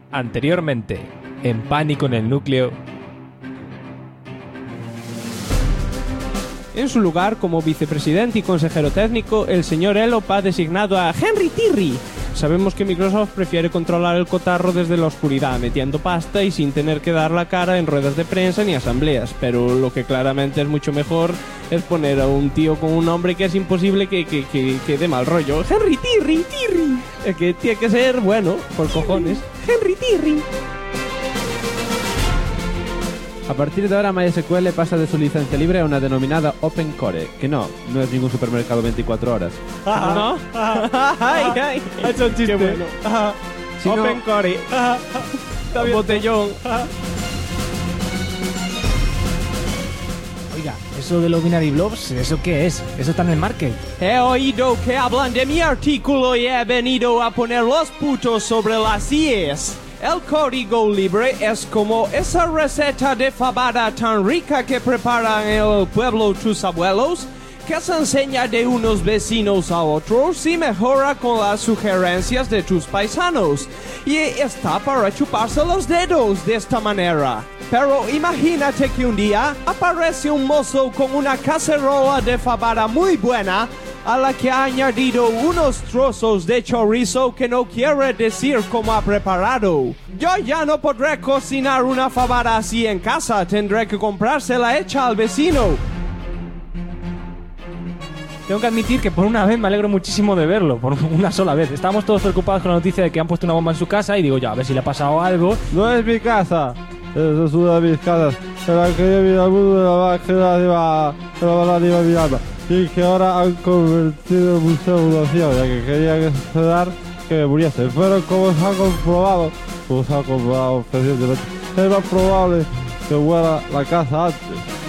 Anteriormente, en Pánico en el Núcleo. En su lugar, como vicepresidente y consejero técnico, el señor Elop ha designado a Henry Tirri. Sabemos que Microsoft prefiere controlar el cotarro desde la oscuridad, metiendo pasta y sin tener que dar la cara en ruedas de prensa ni asambleas, pero lo que claramente es mucho mejor es poner a un tío con un nombre que es imposible que dé mal rollo. Henry Tirri. Es que tiene que ser bueno, por cojones. Henry Tirri. A partir de ahora MySQL pasa de su licencia libre a una denominada Open Core, que no es ningún supermercado 24 horas. ¿No? Ay. Ha hecho un chiste. Qué bueno. Si no- Open Core. Botellón. Oiga, eso de los binary blobs, ¿eso qué es? ¿Eso está en el market? He oído que hablan de mi artículo y he venido a poner los putos sobre las IES. El código libre es como esa receta de fabada tan rica que preparan en el pueblo tus abuelos, que se enseña de unos vecinos a otros y mejora con las sugerencias de tus paisanos. Y está para chuparse los dedos de esta manera. Pero imagínate que un día aparece un mozo con una cacerola de fabada muy buena, a la que ha añadido unos trozos de chorizo que no quiere decir cómo ha preparado. Yo ya no podré cocinar una fabada así en casa, tendré que comprársela hecha al vecino. Tengo que admitir que por una vez me alegro muchísimo de verlo, por una sola vez. Estábamos todos preocupados con la noticia de que han puesto una bomba en su casa y digo, ya, a ver si le ha pasado algo. No es mi casa, eso es una de mis casas, en la que yo vine al mundo de la báqueda de la Miranda, y que ahora han convertido en museo de fundación, ya que querían esperar que me muriese. Pero como se ha comprobado recientemente, es más probable que muera la casa antes.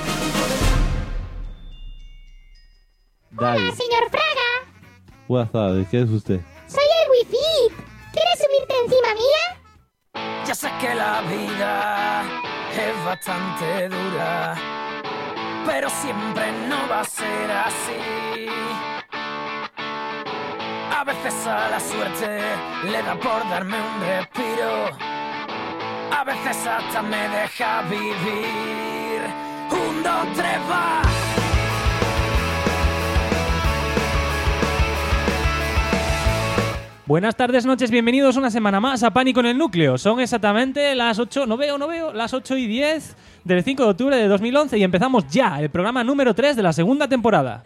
Hola, señor Fraga. Buenas tardes, ¿quién es usted? Soy el Wi-Fi. ¿Quieres subirte encima mía? Ya sé que la vida es bastante dura, pero siempre no va a ser así. A veces a la suerte le da por darme un respiro, a veces hasta me deja vivir. 1, 2, 3, va. Buenas tardes, noches, bienvenidos una semana más a Pánico en el Núcleo. Son exactamente las 8, no veo, las 8:10 del 5 de octubre de 2011 y empezamos ya el programa número 3 de la segunda temporada.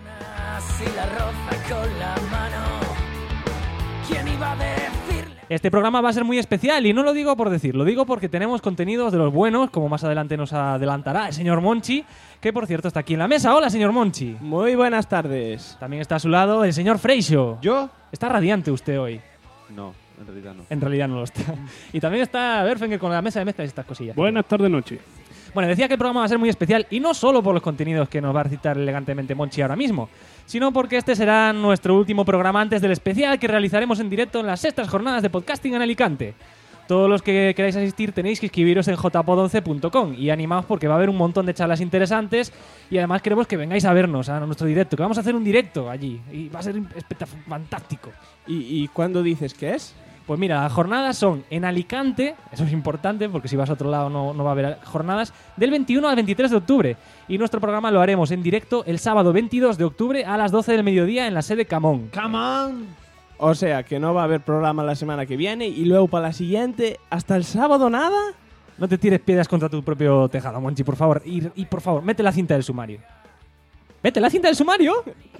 Este programa va a ser muy especial y no lo digo por decir, lo digo porque tenemos contenidos de los buenos, como más adelante nos adelantará el señor Monchi, que por cierto está aquí en la mesa. Hola, señor Monchi. Muy buenas tardes. También está a su lado el señor Freixo. ¿Yo? Está radiante usted hoy. No, en realidad no. En realidad no lo está. Y también está Berfenger con la mesa de mezclas y estas cosillas. Buenas tardes, noche. Bueno, decía que el programa va a ser muy especial y no solo por los contenidos que nos va a recitar elegantemente Monchi ahora mismo, sino porque este será nuestro último programa antes del especial que realizaremos en directo en las sextas jornadas de podcasting en Alicante. Todos los que queráis asistir tenéis que inscribiros en jpod11.com y animaos porque va a haber un montón de charlas interesantes y además queremos que vengáis a vernos a nuestro directo, que vamos a hacer un directo allí y va a ser fantástico. ¿Y cuándo dices que es? Pues mira, las jornadas son en Alicante, eso es importante porque si vas a otro lado no va a haber jornadas, del 21 al 23 de octubre. Y nuestro programa lo haremos en directo el sábado 22 de octubre a las 12 del mediodía en la sede Camón. ¡Come on! O sea, que no va a haber programa la semana que viene y luego para la siguiente, ¿hasta el sábado nada? No te tires piedras contra tu propio tejado, Monchi, por favor. Y por favor, mete la cinta del sumario. ¿Mete la cinta del sumario?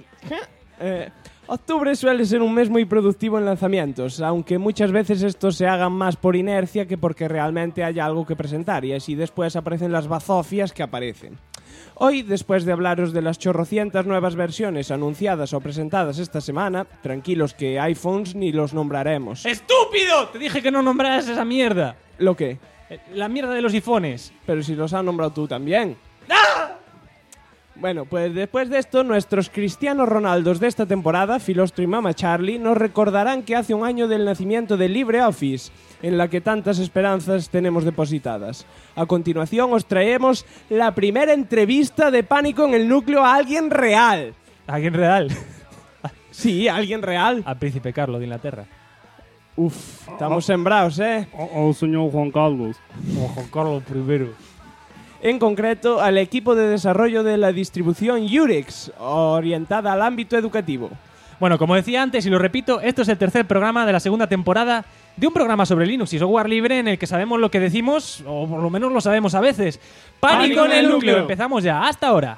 Octubre suele ser un mes muy productivo en lanzamientos, aunque muchas veces estos se hagan más por inercia que porque realmente haya algo que presentar, y así después aparecen las bazofias que aparecen. Hoy, después de hablaros de las chorrocientas nuevas versiones anunciadas o presentadas esta semana, tranquilos que iPhones ni los nombraremos. ¡Estúpido! Te dije que no nombraras esa mierda. ¿Lo qué? La mierda de los iPhones. Pero si los has nombrado tú también. ¡Ah! Bueno, pues después de esto, nuestros Cristianos Ronaldos de esta temporada, Filostro y Mama Charlie, nos recordarán que hace un año del nacimiento de LibreOffice, en la que tantas esperanzas tenemos depositadas. A continuación os traemos la primera entrevista de Pánico en el Núcleo a alguien real. ¿A quién real? Sí, a alguien real. Al príncipe Carlos de Inglaterra. Uf, estamos sembrados, ¿eh? Al señor Juan Carlos. O Juan Carlos I. En concreto, al equipo de desarrollo de la distribución Urex, orientada al ámbito educativo. Bueno, como decía antes y lo repito, esto es el tercer programa de la segunda temporada de un programa sobre Linux y software libre en el que sabemos lo que decimos, o por lo menos lo sabemos a veces. ¡Pánico en el núcleo! Empezamos ya, hasta ahora.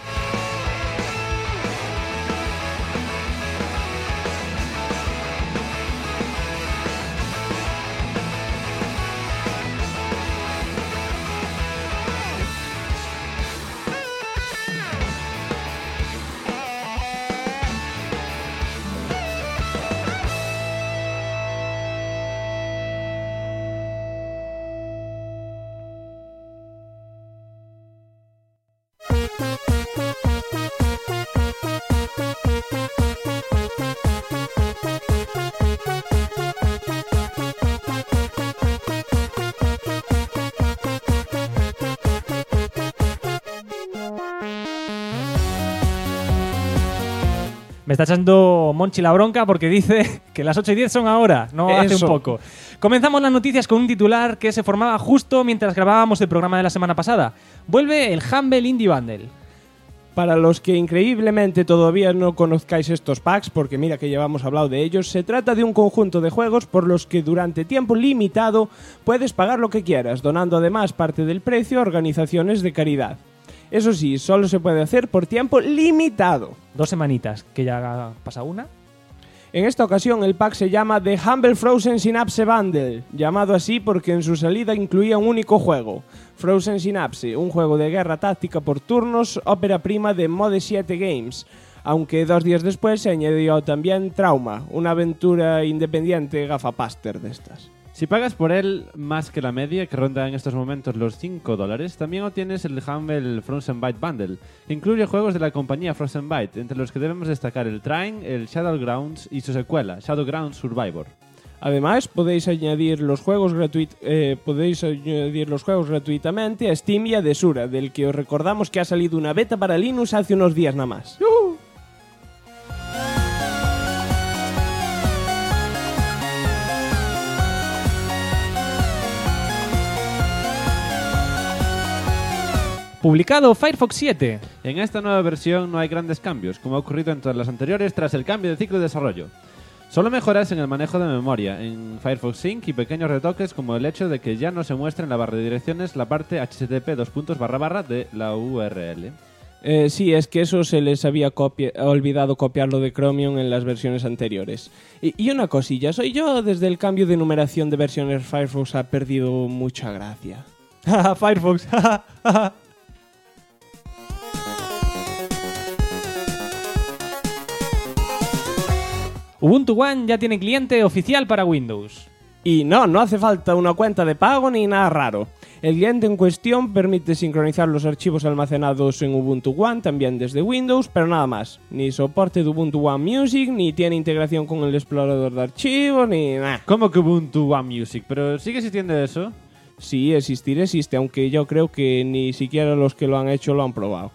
Me está echando Monchi la bronca porque dice que las 8:10 son ahora, no hace un poco. Comenzamos las noticias con un titular que se formaba justo mientras grabábamos el programa de la semana pasada. Vuelve el Humble Indie Bundle. Para los que increíblemente todavía no conozcáis estos packs, porque mira que llevamos hablado de ellos, se trata de un conjunto de juegos por los que durante tiempo limitado puedes pagar lo que quieras, donando además parte del precio a organizaciones de caridad. Eso sí, solo se puede hacer por tiempo limitado. 2 semanitas, que ya pasa una. En esta ocasión el pack se llama The Humble Frozen Synapse Bundle, llamado así porque en su salida incluía un único juego, Frozen Synapse, un juego de guerra táctica por turnos, ópera prima de Mode 7 Games, aunque 2 días después se añadió también Trauma, una aventura independiente gafapaster de estas. Si pagas por él más que la media, que ronda en estos momentos los $5, también obtienes el Humble Frozen Byte Bundle, que incluye juegos de la compañía Frozen Byte, entre los que debemos destacar el Trine, el Shadowgrounds y su secuela, Shadowgrounds Survivor. Además, podéis añadir los juegos gratuitamente a Steam y a Desura, del que os recordamos que ha salido una beta para Linux hace unos días nada más. Publicado Firefox 7. En esta nueva versión no hay grandes cambios, como ha ocurrido en todas las anteriores tras el cambio de ciclo de desarrollo. Solo mejoras en el manejo de memoria, en Firefox Sync y pequeños retoques como el hecho de que ya no se muestre en la barra de direcciones la parte http de la URL. Sí, es que eso se les había olvidado copiarlo de Chromium en las versiones anteriores. Y una cosilla, soy yo desde el cambio de numeración de versiones Firefox ha perdido mucha gracia. Firefox. Ubuntu One ya tiene cliente oficial para Windows. Y no hace falta una cuenta de pago ni nada raro. El cliente en cuestión permite sincronizar los archivos almacenados en Ubuntu One también desde Windows, pero nada más. Ni soporte de Ubuntu One Music, ni tiene integración con el explorador de archivos, ni nada. ¿Cómo que Ubuntu One Music? ¿Pero sigue existiendo eso? Sí, existe, aunque yo creo que ni siquiera los que lo han hecho lo han probado.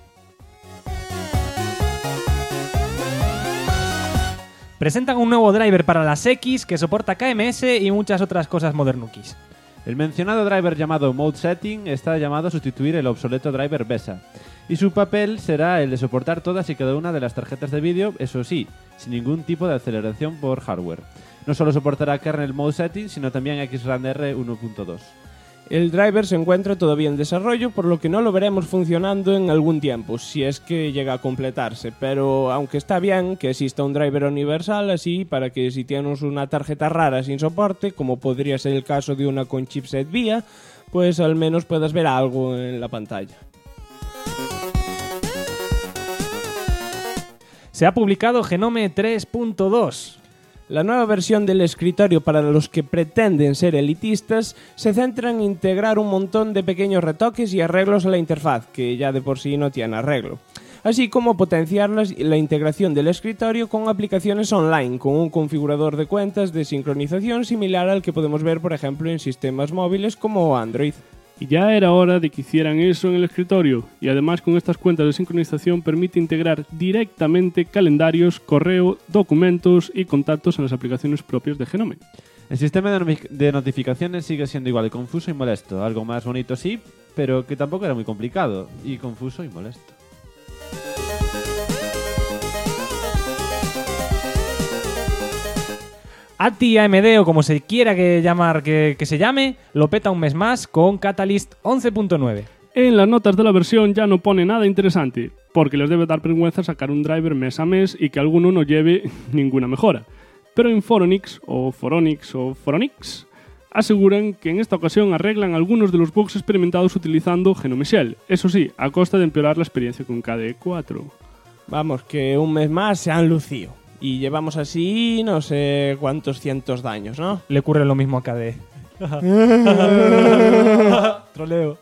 Presentan un nuevo driver para las X que soporta KMS y muchas otras cosas modernukis. El mencionado driver llamado Mode Setting está llamado a sustituir el obsoleto driver BESA, y su papel será el de soportar todas y cada una de las tarjetas de vídeo, eso sí, sin ningún tipo de aceleración por hardware. No solo soportará kernel Mode Setting, sino también XRandR 1.2. El driver se encuentra todavía en desarrollo, por lo que no lo veremos funcionando en algún tiempo, si es que llega a completarse, pero aunque está bien que exista un driver universal así para que si tienes una tarjeta rara sin soporte, como podría ser el caso de una con chipset VIA, pues al menos puedas ver algo en la pantalla. Se ha publicado Genome 3.2. La nueva versión del escritorio para los que pretenden ser elitistas se centra en integrar un montón de pequeños retoques y arreglos a la interfaz, que ya de por sí no tiene arreglo, así como potenciar la integración del escritorio con aplicaciones online, con un configurador de cuentas de sincronización similar al que podemos ver, por ejemplo, en sistemas móviles como Android. Y ya era hora de que hicieran eso en el escritorio, y además con estas cuentas de sincronización permite integrar directamente calendarios, correo, documentos y contactos en las aplicaciones propias de Genome. El sistema de notificaciones sigue siendo igual de confuso y molesto. Algo más bonito sí, pero que tampoco era muy complicado. Y confuso y molesto. ATI AMD o como se quiera que se llame, lo peta un mes más con Catalyst 11.9. En las notas de la versión ya no pone nada interesante, porque les debe dar vergüenza sacar un driver mes a mes y que alguno no lleve ninguna mejora. Pero en Foronix aseguran que en esta ocasión arreglan algunos de los bugs experimentados utilizando Genome Shell, eso sí, a costa de empeorar la experiencia con KDE 4. Vamos, que un mes más se han lucido. Y llevamos así no sé cuántos cientos de años, ¿no? Le ocurre lo mismo a KDE. Troleo.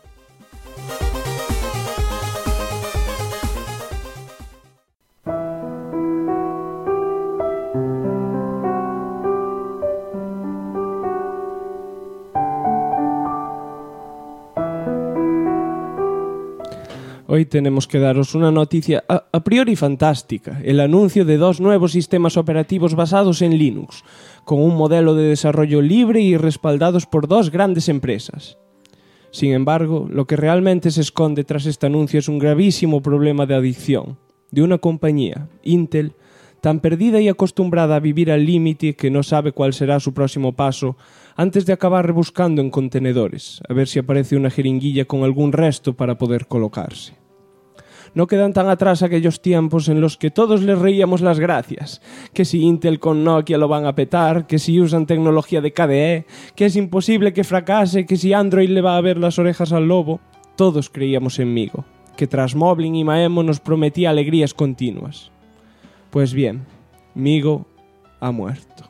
Hoy tenemos que daros una noticia a priori fantástica, el anuncio de 2 nuevos sistemas operativos basados en Linux, con un modelo de desarrollo libre y respaldados por 2 grandes empresas. Sin embargo, lo que realmente se esconde tras este anuncio es un gravísimo problema de adicción, de una compañía, Intel, tan perdida y acostumbrada a vivir al límite que no sabe cuál será su próximo paso antes de acabar rebuscando en contenedores, a ver si aparece una jeringuilla con algún resto para poder colocarse. No quedan tan atrás aquellos tiempos en los que todos les reíamos las gracias, que si Intel con Nokia lo van a petar, que si usan tecnología de KDE, que es imposible que fracase, que si Android le va a ver las orejas al lobo. Todos creíamos en Migo, que tras Moblin y Maemo nos prometía alegrías continuas. Pues bien, Migo ha muerto.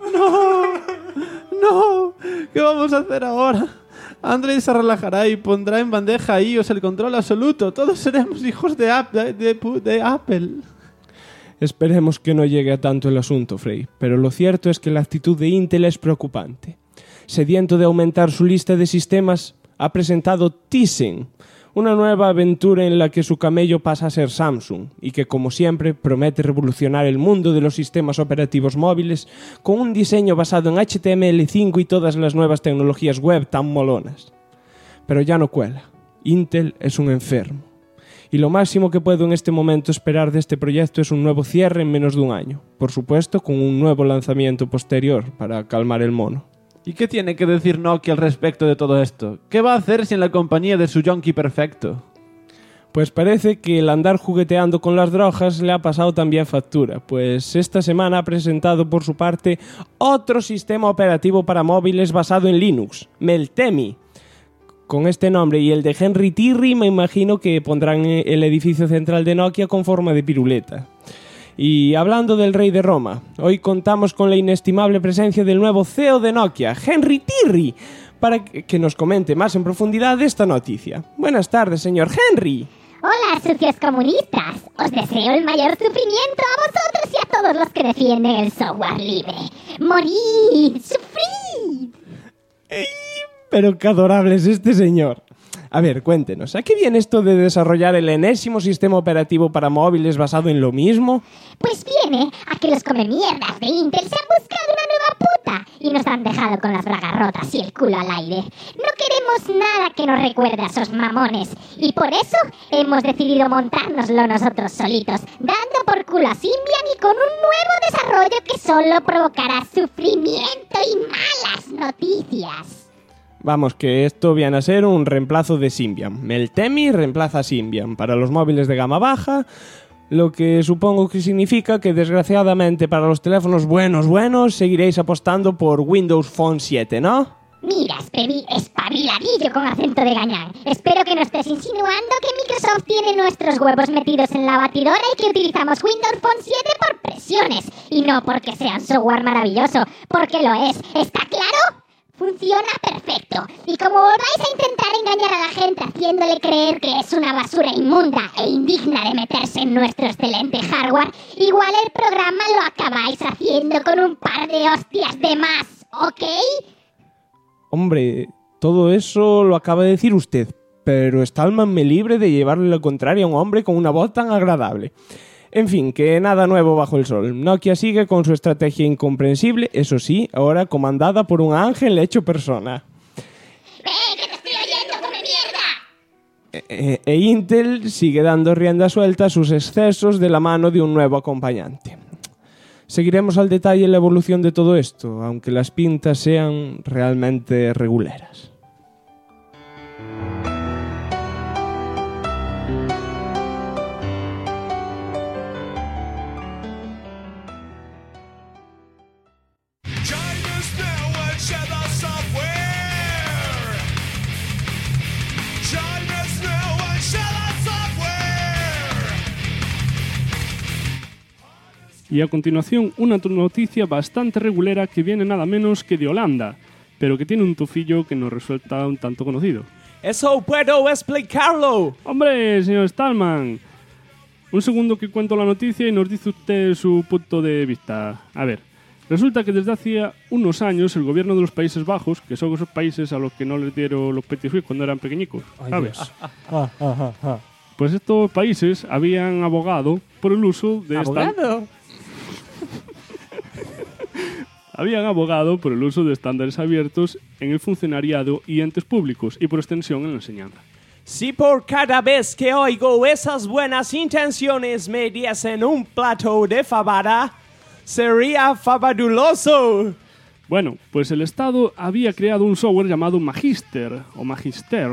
¡No! ¿Qué vamos a hacer ahora? Android se relajará y pondrá en bandeja a iOS el control absoluto. Todos seremos hijos de Apple. Esperemos que no llegue a tanto el asunto, Frey, pero lo cierto es que la actitud de Intel es preocupante. Sediento de aumentar su lista de sistemas, ha presentado Tizen, una nueva aventura en la que su camello pasa a ser Samsung y que, como siempre, promete revolucionar el mundo de los sistemas operativos móviles con un diseño basado en HTML5 y todas las nuevas tecnologías web tan molonas. Pero ya no cuela. Intel es un enfermo. Y lo máximo que puedo en este momento esperar de este proyecto es un nuevo cierre en menos de un año. Por supuesto, con un nuevo lanzamiento posterior para calmar el mono. ¿Y qué tiene que decir Nokia al respecto de todo esto? ¿Qué va a hacer sin la compañía de su yonki perfecto? Pues parece que el andar jugueteando con las drogas le ha pasado también factura, pues esta semana ha presentado por su parte otro sistema operativo para móviles basado en Linux, Meltemi. Con este nombre y el de Henry Tirri me imagino que pondrán el edificio central de Nokia con forma de piruleta. Y hablando del rey de Roma, hoy contamos con la inestimable presencia del nuevo CEO de Nokia, Henry Tirri, para que nos comente más en profundidad esta noticia. Buenas tardes, señor Henry. Hola, sucios comunistas. Os deseo el mayor sufrimiento a vosotros y a todos los que defienden el software libre. ¡Morid! ¡Sufrid! Pero qué adorable es este señor. A ver, cuéntenos, ¿a qué viene esto de desarrollar el enésimo sistema operativo para móviles basado en lo mismo? Pues viene a que los comemierdas de Intel se han buscado una nueva puta y nos han dejado con las bragas rotas y el culo al aire. No queremos nada que nos recuerde a esos mamones y por eso hemos decidido montárnoslo nosotros solitos, dando por culo a Symbian y con un nuevo desarrollo que solo provocará sufrimiento y malas noticias. Vamos, que esto viene a ser un reemplazo de Symbian. Meltemi reemplaza a Symbian para los móviles de gama baja, lo que supongo que significa que desgraciadamente para los teléfonos buenos seguiréis apostando por Windows Phone 7, ¿no? Mira, espabiladillo con acento de gañán. Espero que no estés insinuando que Microsoft tiene nuestros huevos metidos en la batidora y que utilizamos Windows Phone 7 por presiones. Y no porque sea un software maravilloso, porque lo es. ¿Está claro? Funciona perfecto. Y como volváis a intentar engañar a la gente haciéndole creer que es una basura inmunda e indigna de meterse en nuestro excelente hardware, igual el programa lo acabáis haciendo con un par de hostias de más, ¿ok? Hombre, todo eso lo acaba de decir usted, pero Stallman me libre de llevarle la contraria a un hombre con una voz tan agradable. En fin, que nada nuevo bajo el sol. Nokia sigue con su estrategia incomprensible, eso sí, ahora comandada por un ángel hecho persona. ¡Que te estoy oyendo, come mierda! E Intel sigue dando rienda suelta a sus excesos de la mano de un nuevo acompañante. Seguiremos al detalle la evolución de todo esto, aunque las pintas sean realmente reguleras. Y a continuación, una noticia bastante regulera que viene nada menos que de Holanda, pero que tiene un tufillo que nos resulta un tanto conocido. ¡Eso puedo explicarlo! ¡Hombre, señor Stallman! Un segundo que cuento la noticia y nos dice usted su punto de vista. A ver, resulta que desde hacía unos años el gobierno de los Países Bajos, que son esos países a los que no les dieron los petit suisse cuando eran pequeñicos, ¿sabes? Pues estos países habían abogado por el uso de ¿Abogado? Habían abogado por el uso de estándares abiertos en el funcionariado y entes públicos y por extensión en la enseñanza. Si por cada vez que oigo esas buenas intenciones me diesen un plato de fabada, sería fabuloso. Bueno, pues el Estado había creado un software llamado Magister o Magister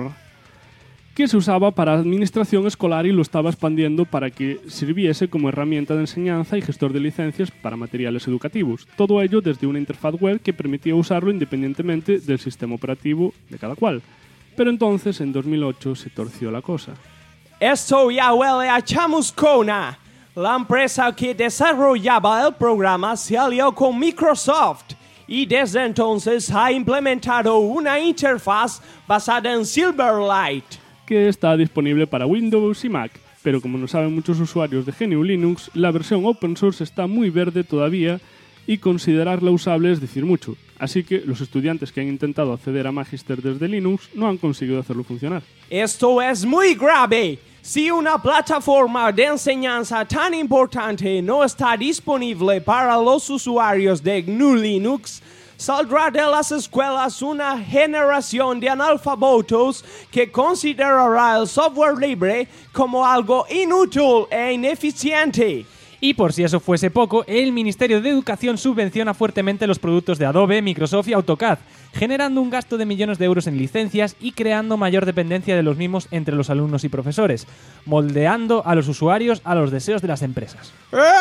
que se usaba para administración escolar y lo estaba expandiendo para que sirviese como herramienta de enseñanza y gestor de licencias para materiales educativos. Todo ello desde una interfaz web que permitía usarlo independientemente del sistema operativo de cada cual. Pero entonces, en 2008, se torció la cosa. Esto ya huele a chamuscona. La empresa que desarrollaba el programa se alió con Microsoft y desde entonces ha implementado una interfaz basada en Silverlight, que está disponible para Windows y Mac, pero como no saben muchos usuarios de GNU Linux, la versión open source está muy verde todavía y considerarla usable es decir mucho. Así que los estudiantes que han intentado acceder a Magister desde Linux no han conseguido hacerlo funcionar. Esto es muy grave. Si una plataforma de enseñanza tan importante no está disponible para los usuarios de GNU Linux, saldrá de las escuelas una generación de analfabetos que considerará el software libre como algo inútil e ineficiente. Y por si eso fuese poco, el Ministerio de Educación subvenciona fuertemente los productos de Adobe, Microsoft y AutoCAD, generando un gasto de millones de euros en licencias y creando mayor dependencia de los mismos entre los alumnos y profesores, moldeando a los usuarios a los deseos de las empresas.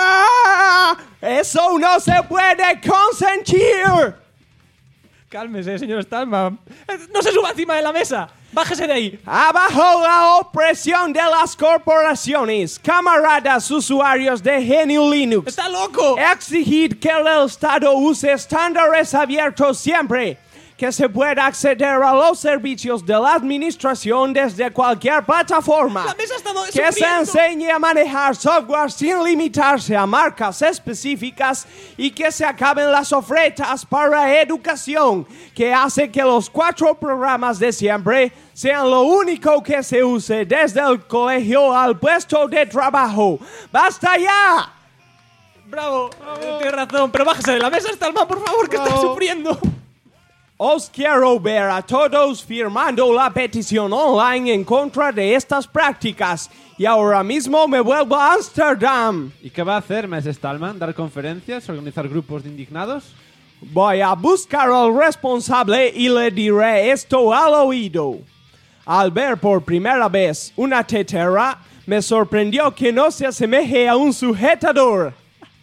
¡Ah! ¡Eso no se puede consentir! Cálmese, señor Stallman. ¡No se suba encima de la mesa! ¡Bájese de ahí! Abajo la opresión de las corporaciones, camaradas usuarios de GNU Linux. ¡Está loco! Exigid que el Estado use estándares abiertos siempre, que se pueda acceder a los servicios de la administración desde cualquier plataforma. ¡La mesa está que se enseñe a manejar software sin limitarse a marcas específicas y que se acaben las ofertas para educación, que hace que los 4 programas de siempre sean lo único que se use desde el colegio al puesto de trabajo. ¡Basta ya! ¡Bravo! Tienes razón, pero bájese de la mesa, Stallman, por favor, que está sufriendo. Os quiero ver a todos firmando la petición online en contra de estas prácticas. Y ahora mismo me vuelvo a Ámsterdam. ¿Y qué va a hacer, Mr. Stallman? ¿Dar conferencias? ¿Organizar grupos de indignados? Voy a buscar al responsable y le diré esto al oído. Al ver por primera vez una tetera, me sorprendió que no se asemeje a un sujetador.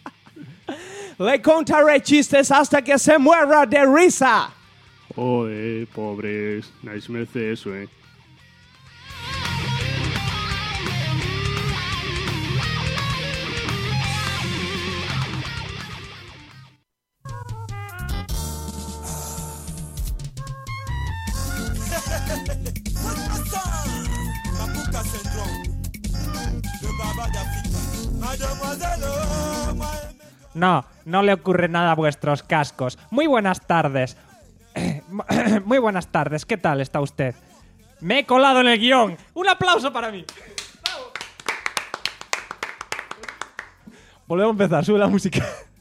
Le contaré chistes hasta que se muera de risa. Joder, pobres. Nadie se merece eso, ¿eh? No le ocurre nada a vuestros cascos. Muy buenas tardes. Muy buenas tardes, ¿qué tal está usted? Me he colado en el guión. ¡Un aplauso para mí! Volvemos a empezar, sube la música.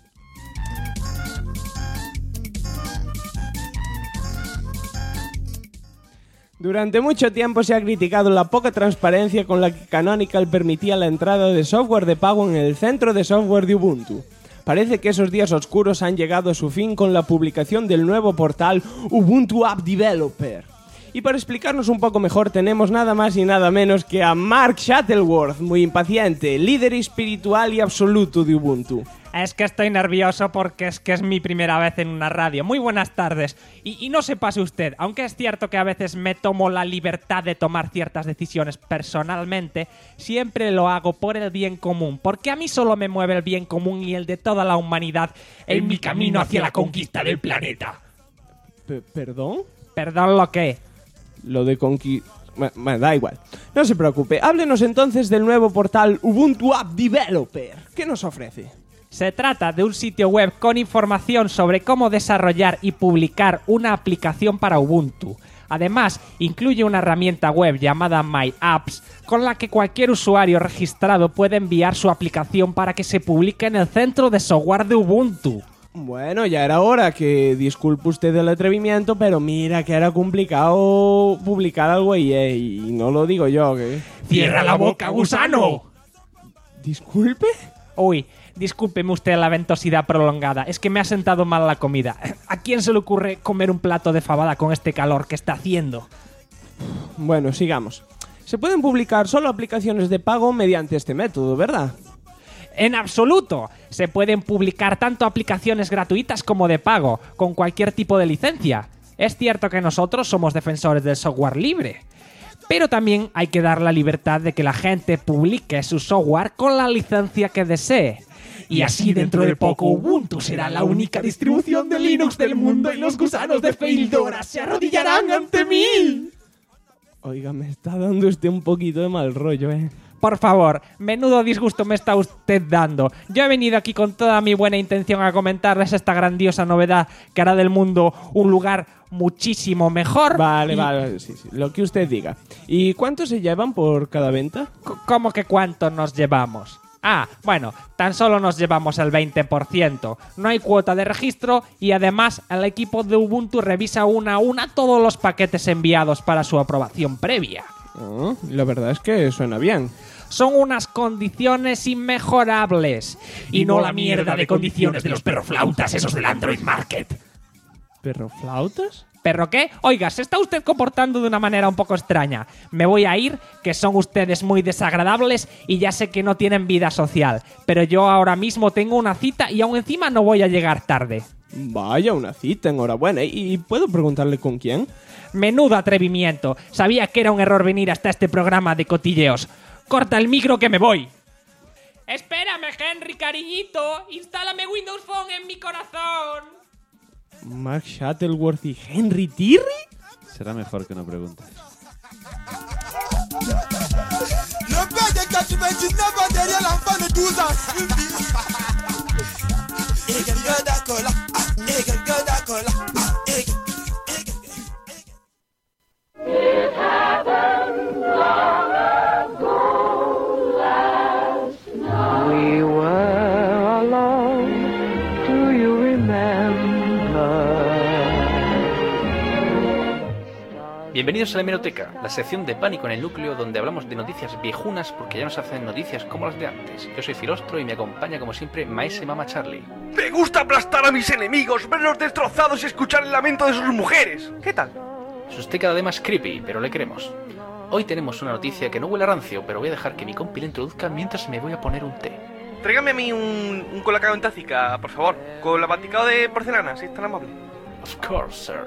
Durante mucho tiempo se ha criticado la poca transparencia con la que Canonical permitía la entrada de software de pago en el centro de software de Ubuntu. Parece que esos días oscuros han llegado a su fin con la publicación del nuevo portal Ubuntu App Developer. Y para explicarnos un poco mejor tenemos nada más y nada menos que a Mark Shuttleworth, muy impaciente, líder espiritual y absoluto de Ubuntu. Es que estoy nervioso porque es mi primera vez en una radio. Muy buenas tardes. Y no se pase usted, aunque es cierto que a veces me tomo la libertad de tomar ciertas decisiones personalmente, siempre lo hago por el bien común, porque a mí solo me mueve el bien común y el de toda la humanidad en mi camino hacia la conquista del planeta. ¿Perdón? ¿Perdón lo qué? Lo de Bueno, da igual. No se preocupe. Háblenos entonces del nuevo portal Ubuntu App Developer. ¿Qué nos ofrece? Se trata de un sitio web con información sobre cómo desarrollar y publicar una aplicación para Ubuntu. Además, incluye una herramienta web llamada My Apps, con la que cualquier usuario registrado puede enviar su aplicación para que se publique en el centro de software de Ubuntu. Bueno, ya era hora, que disculpe usted el atrevimiento, pero mira que era complicado publicar algo ahí, y no lo digo yo, que... ¡Cierra la boca, gusano! ¿Disculpe? Uy, discúlpeme usted la ventosidad prolongada, es que me ha sentado mal la comida. ¿A quién se le ocurre comer un plato de fabada con este calor que está haciendo? Bueno, sigamos. Se pueden publicar solo aplicaciones de pago mediante este método, ¿verdad? ¡En absoluto! Se pueden publicar tanto aplicaciones gratuitas como de pago, con cualquier tipo de licencia. Es cierto que nosotros somos defensores del software libre, pero también hay que dar la libertad de que la gente publique su software con la licencia que desee. Y así dentro de poco Ubuntu será la única distribución de Linux del mundo y los gusanos de Feildora se arrodillarán ante mí. Oiga, me está dando usted un poquito de mal rollo, Por favor, menudo disgusto me está usted dando. Yo he venido aquí con toda mi buena intención a comentarles esta grandiosa novedad que hará del mundo un lugar muchísimo mejor. Vale, sí, lo que usted diga. ¿Y cuánto se llevan por cada venta? ¿Cómo que cuánto nos llevamos? Ah, bueno, tan solo nos llevamos el 20%. No hay cuota de registro y además el equipo de Ubuntu revisa una a una todos los paquetes enviados para su aprobación previa. La verdad es que suena bien. Son unas condiciones inmejorables. Y no la mierda de condiciones de los perroflautas esos del Android Market. ¿Perroflautas? ¿Perro qué? Oiga, se está usted comportando de una manera un poco extraña. Me voy a ir, que son ustedes muy desagradables y ya sé que no tienen vida social. Pero yo ahora mismo tengo una cita y aún encima no voy a llegar tarde. Vaya, una cita, enhorabuena. ¿Y puedo preguntarle con quién? Menudo atrevimiento. Sabía que era un error venir hasta este programa de cotilleos. Corta el micro que me voy. Espérame, Henry, cariñito. Instálame Windows Phone en mi corazón. ¿Mark Shuttleworth y Henry Tirri? Será mejor que no preguntes. We were alone, do you remember? Bienvenidos a la Hemeroteca, la sección de Pánico en el Núcleo donde hablamos de noticias viejunas porque ya no se hacen noticias como las de antes. Yo soy Filostro y me acompaña como siempre Maese Mama Charlie. Me gusta aplastar a mis enemigos, verlos destrozados y escuchar el lamento de sus mujeres. ¿Qué tal? Es usted cada vez más creepy, pero le queremos. Hoy tenemos una noticia que no huele a rancio, pero voy a dejar que mi compi la introduzca mientras me voy a poner un té. Tráigame a mí un colacao en tacica, por favor. Con lavanticado de porcelana, si es tan amable. Of course, sir.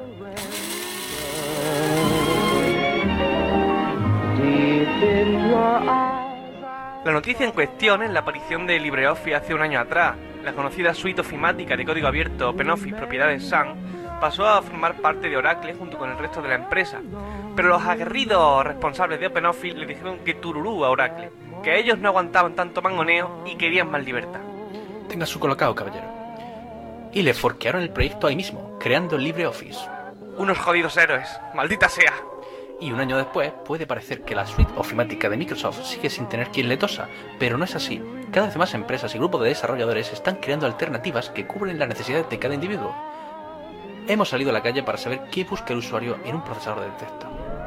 La noticia en cuestión es la aparición de LibreOffice hace un año atrás. La conocida suite ofimática de código abierto OpenOffice, propiedad de Sun, pasó a formar parte de Oracle junto con el resto de la empresa. Pero los aguerridos responsables de OpenOffice le dijeron que tururú a Oracle, que ellos no aguantaban tanto mangoneo y querían más libertad. Tenga su colocado, caballero. Y le forquearon el proyecto ahí mismo, creando LibreOffice. Unos jodidos héroes. Maldita sea. Y un año después puede parecer que la suite ofimática de Microsoft sigue sin tener quien le tosa, pero no es así. Cada vez más empresas y grupos de desarrolladores están creando alternativas que cubren las necesidades de cada individuo. Hemos salido a la calle para saber qué busca el usuario en un procesador de texto.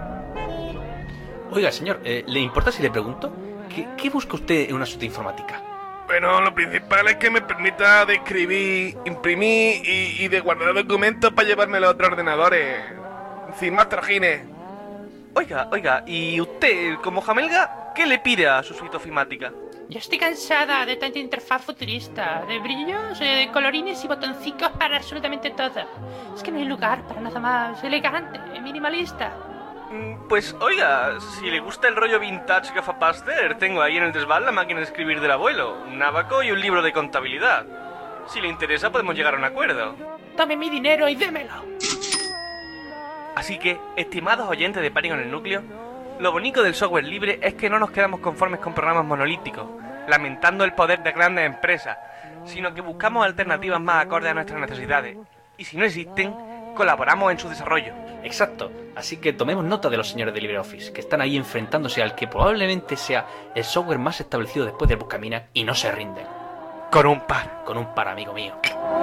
Oiga, señor, ¿le importa si le pregunto? ¿Qué busca usted en una suite informática? Bueno, lo principal es que me permita de escribir, imprimir y de guardar documentos para llevármelo a otros ordenadores. Sin más trajines. Oiga, ¿y usted, como Jamelga, qué le pide a su suite ofimática? Yo estoy cansada de tanta interfaz futurista, de brillos, de colorines y botoncicos para absolutamente todo. Es que no hay lugar para nada más elegante, minimalista. Pues oiga, si le gusta el rollo vintage gafapaster, tengo ahí en el desván la máquina de escribir del abuelo, un abaco y un libro de contabilidad. Si le interesa podemos llegar a un acuerdo. Tome mi dinero y démelo. Así que, estimados oyentes de Pánico en el Núcleo, lo bonito del software libre es que no nos quedamos conformes con programas monolíticos, lamentando el poder de grandes empresas, sino que buscamos alternativas más acordes a nuestras necesidades. Y si no existen, colaboramos en su desarrollo. Exacto. Así que tomemos nota de los señores de LibreOffice, que están ahí enfrentándose al que probablemente sea el software más establecido después del Buscaminas y no se rinden. Con un par. Con un par, amigo mío.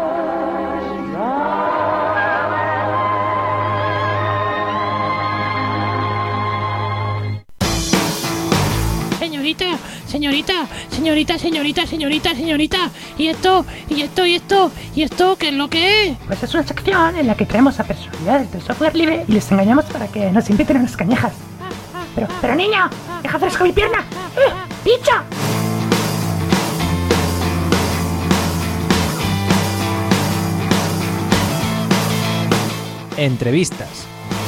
Señorita. ¿Y esto? ¿Qué es lo que es? Pues es una sección en la que traemos a personalidades del software libre y les engañamos para que nos inviten a unas cañejas. Pero niña, deja fresco mi pierna. ¡Picha! Entrevistas.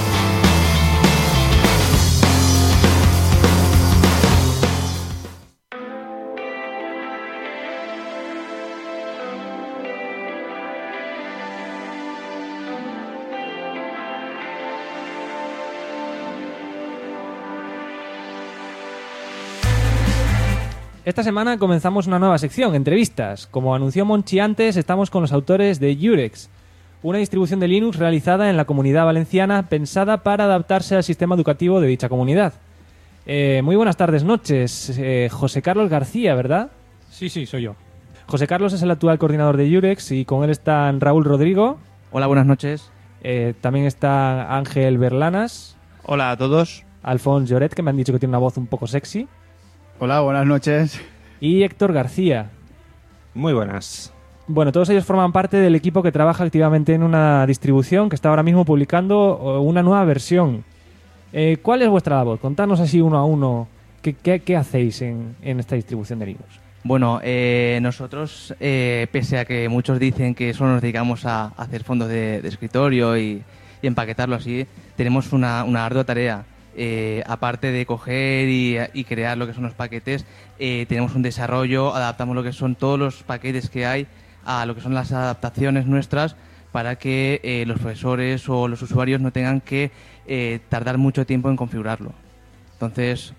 Esta semana comenzamos una nueva sección, entrevistas. Como anunció Monchi antes, estamos con los autores de Jurex, una distribución de Linux realizada en la Comunidad Valenciana pensada para adaptarse al sistema educativo de dicha comunidad. Muy buenas tardes, noches. José Carlos García, ¿verdad? Sí, soy yo. José Carlos es el actual coordinador de Jurex y con él están Raúl Rodrigo. Hola, buenas noches. También está Ángel Berlanas. Hola a todos. Alfons Lloret, que me han dicho que tiene una voz un poco sexy. Hola, buenas noches. Y Héctor García. Muy buenas. Bueno, todos ellos forman parte del equipo que trabaja activamente en una distribución que está ahora mismo publicando una nueva versión. ¿Cuál es vuestra labor? Contadnos así uno a uno qué hacéis en esta distribución de Linux. Bueno, nosotros, pese a que muchos dicen que solo nos dedicamos a hacer fondos de escritorio y empaquetarlo así, tenemos una ardua tarea. Aparte de coger y crear lo que son los paquetes, tenemos un desarrollo, adaptamos lo que son todos los paquetes que hay a lo que son las adaptaciones nuestras para que los profesores o los usuarios no tengan que tardar mucho tiempo en configurarlo. Entonces,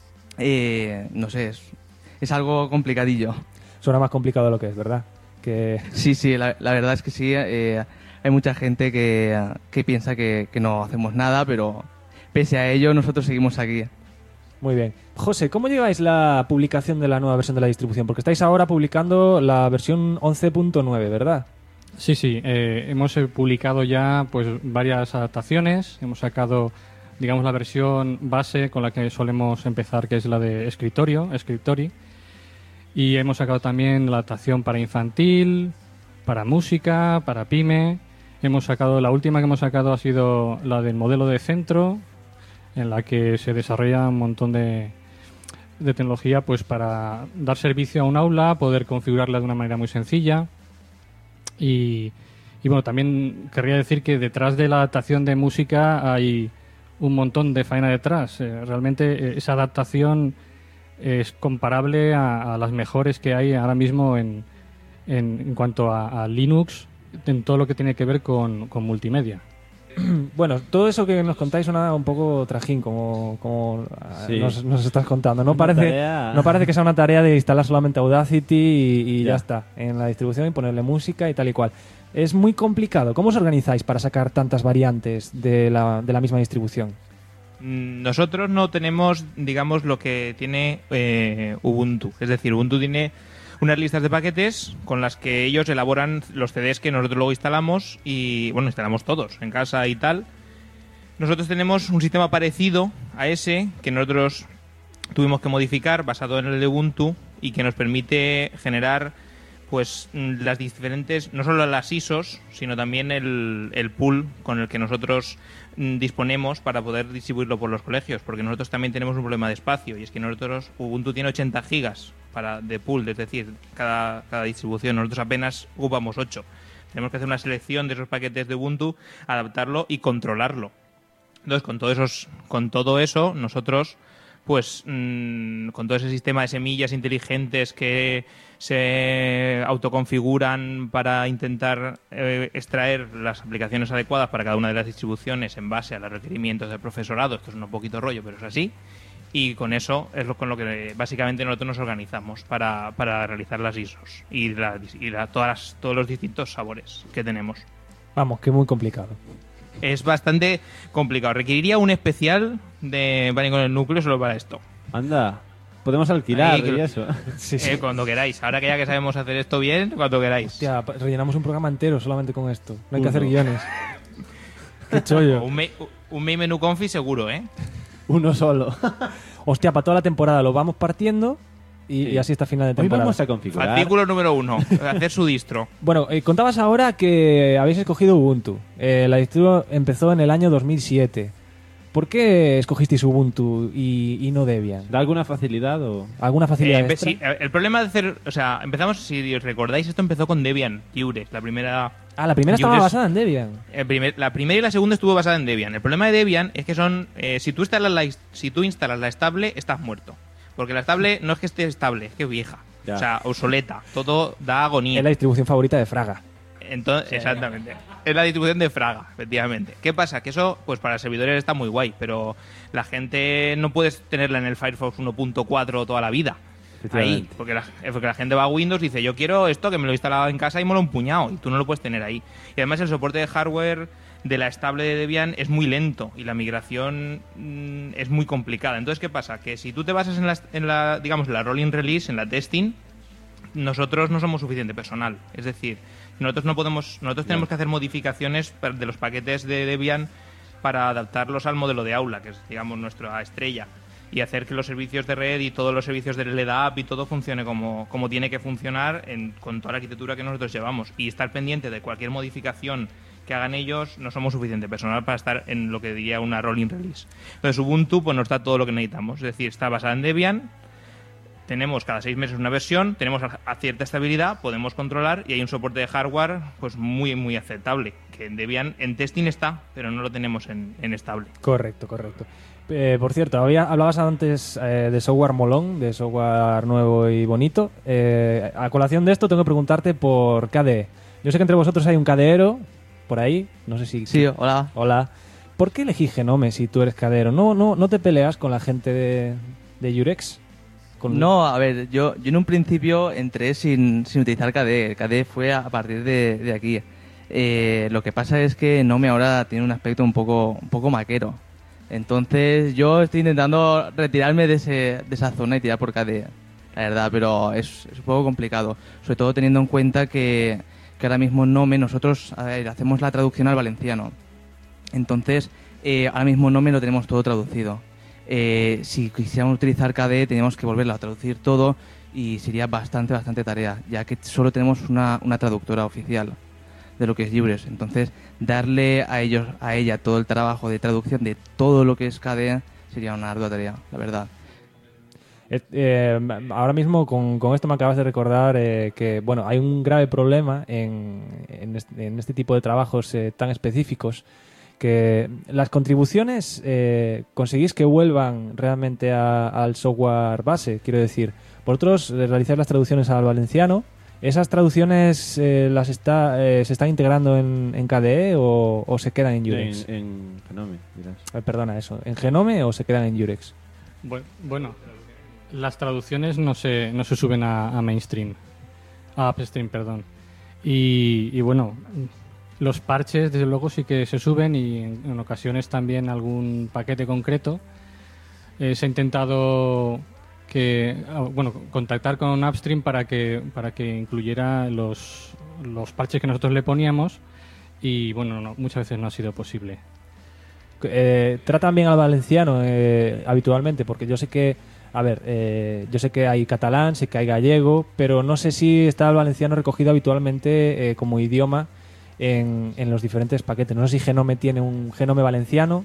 no sé, es algo complicadillo. Suena más complicado de lo que es, ¿verdad? Sí, la verdad es que sí. Hay mucha gente que piensa que no hacemos nada, pero pese a ello, nosotros seguimos aquí. Muy bien. José, ¿cómo lleváis la publicación de la nueva versión de la distribución? Porque estáis ahora publicando la versión 11.9, ¿verdad? Sí. Hemos publicado ya pues varias adaptaciones. Hemos sacado, digamos, la versión base con la que solemos empezar, que es la de Scriptory. Y hemos sacado también la adaptación para infantil, para música, para pyme. La última que hemos sacado ha sido la del modelo de centro, en la que se desarrolla un montón de tecnología pues para dar servicio a un aula, poder configurarla de una manera muy sencilla. Y bueno, también querría decir que detrás de la adaptación de música hay un montón de faena detrás. Realmente esa adaptación es comparable a las mejores que hay ahora mismo en cuanto a Linux, en todo lo que tiene que ver con multimedia. Bueno, todo eso que nos contáis suena un poco trajín, como sí. nos estás contando. No parece que sea una tarea de instalar solamente Audacity y ya está, en la distribución y ponerle música y tal y cual. Es muy complicado. ¿Cómo os organizáis para sacar tantas variantes de la misma distribución? Nosotros no tenemos, digamos, lo que tiene Ubuntu. Es decir, Ubuntu tiene unas listas de paquetes con las que ellos elaboran los CDs que nosotros luego instalamos y, bueno, instalamos todos en casa y tal. Nosotros tenemos un sistema parecido a ese que nosotros tuvimos que modificar basado en el de Ubuntu y que nos permite generar pues las diferentes, no solo las ISOs, sino también el pool con el que nosotros disponemos para poder distribuirlo por los colegios, porque nosotros también tenemos un problema de espacio, y es que nosotros, Ubuntu tiene 80 gigas de pool, es decir, cada distribución, nosotros apenas ocupamos 8. Tenemos que hacer una selección de esos paquetes de Ubuntu, adaptarlo y controlarlo. Entonces, con todo eso, nosotros, pues, con todo ese sistema de semillas inteligentes que se autoconfiguran para intentar extraer las aplicaciones adecuadas para cada una de las distribuciones en base a los requerimientos del profesorado, esto es un poquito rollo, pero es así, y con eso es con lo que básicamente nosotros nos organizamos para realizar las ISOs y todos los distintos sabores que tenemos. Vamos, que muy complicado. Es bastante complicado. Requeriría un especial de Pánico en el Núcleo solo para esto. Anda, podemos alquilar Ahí, y eso. Sí. Cuando queráis. Ahora que ya que sabemos hacer esto bien, cuando queráis. Hostia, rellenamos un programa entero solamente con esto. No hay que hacer guiones. Qué chollo. Un main menú confi seguro, ¿eh? Uno solo. Hostia, para toda la temporada lo vamos partiendo y así hasta final de temporada. Hoy vamos a configurar. Artículo número 1. Hacer su distro. Bueno, contabas ahora que habéis escogido Ubuntu. La distro empezó en el año 2007. ¿Por qué escogisteis Ubuntu y no Debian? ¿Da alguna facilidad o...? ¿Alguna facilidad extra? Sí, el problema de hacer... O sea, empezamos, si os recordáis, esto empezó con Debian, Jurex, la primera... Ah, la primera estaba basada en Debian. La primera y la segunda estuvo basada en Debian. El problema de Debian es que son... si tú instalas la estable, estás muerto. Porque la estable no es que esté estable, es que es vieja. Ya. O sea, obsoleta. Todo da agonía. Es la distribución favorita de Fraga. Entonces, exactamente. Es la distribución de Fraga, efectivamente. ¿Qué pasa? Que eso, pues para servidores está muy guay, pero la gente no puedes tenerla en el Firefox 1.4 toda la vida. Ahí, porque la gente va a Windows y dice, yo quiero esto que me lo he instalado en casa y me lo he empuñado, y tú no lo puedes tener ahí. Y además el soporte de hardware de la estable de Debian es muy lento y la migración es muy complicada. Entonces, ¿qué pasa? Que si tú te basas en la digamos, la rolling release, en la testing, nosotros no somos suficiente personal. Es decir, nosotros tenemos que hacer modificaciones de los paquetes de Debian para adaptarlos al modelo de aula, que es, digamos, nuestra estrella, y hacer que los servicios de red y todos los servicios de LDAP y todo funcione como tiene que funcionar con toda la arquitectura que nosotros llevamos. Y estar pendiente de cualquier modificación que hagan ellos, no somos suficiente personal para estar en lo que diría una rolling release. Entonces Ubuntu pues nos da todo lo que necesitamos, es decir, está basada en Debian, tenemos cada 6 meses una versión, tenemos a cierta estabilidad, podemos controlar y hay un soporte de hardware pues muy muy aceptable, que en Debian en testing está, pero no lo tenemos en estable. Correcto. Por cierto, hablabas antes de software molón, de software nuevo y bonito. A colación de esto tengo que preguntarte por KDE. Yo sé que entre vosotros hay un KDEero por ahí, no sé si... Sí, hola. Hola. ¿Por qué elegí Genome si tú eres KDEero? ¿No te peleas con la gente de Jurex? No, a ver, yo en un principio entré sin utilizar KDE. KDE fue a partir de aquí. Lo que pasa es que Genome ahora tiene un aspecto un poco maquero. Entonces yo estoy intentando retirarme de esa zona y tirar por KDE, la verdad, pero es un poco complicado. Sobre todo teniendo en cuenta que ahora mismo Genome nosotros hacemos la traducción al valenciano. Entonces ahora mismo Genome lo tenemos todo traducido. Si quisiéramos utilizar KDE teníamos que volverlo a traducir todo y sería bastante tarea, ya que solo tenemos una traductora oficial de lo que es Jurex. Entonces darle a ella todo el trabajo de traducción de todo lo que es KDE sería una ardua tarea, la verdad. Ahora mismo con esto me acabas de recordar que bueno, hay un grave problema en este tipo de trabajos tan específicos, que las contribuciones conseguís que vuelvan realmente al software base. Quiero decir, vosotros realizáis las traducciones al valenciano. ¿Esas traducciones se están integrando en KDE o se quedan en Jurex? En Genome, dirás. Perdona, eso. ¿En Genome o se quedan en Jurex? Bueno, las traducciones no se suben a mainstream. A upstream, perdón. Y bueno, los parches desde luego sí que se suben y en ocasiones también algún paquete concreto. Se ha intentado contactar con Upstream para que incluyera los parches que nosotros le poníamos y bueno, muchas veces no ha sido posible. ¿Tratan bien al valenciano habitualmente? Porque yo sé que yo sé que hay catalán, sé que hay gallego, pero no sé si está el valenciano recogido habitualmente como idioma en los diferentes paquetes. No sé si Genome tiene un Genome valenciano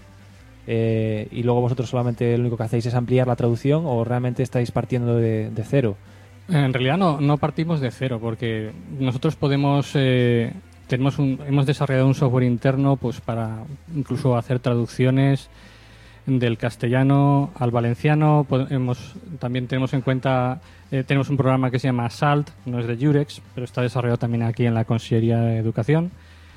y luego vosotros solamente lo único que hacéis es ampliar la traducción o realmente estáis partiendo de cero. En realidad no partimos de cero porque nosotros podemos... hemos desarrollado un software interno pues para incluso hacer traducciones del castellano al valenciano. También tenemos en cuenta, tenemos un programa que se llama SALT, no es de Jurex, pero está desarrollado también aquí en la Consellería de Educación.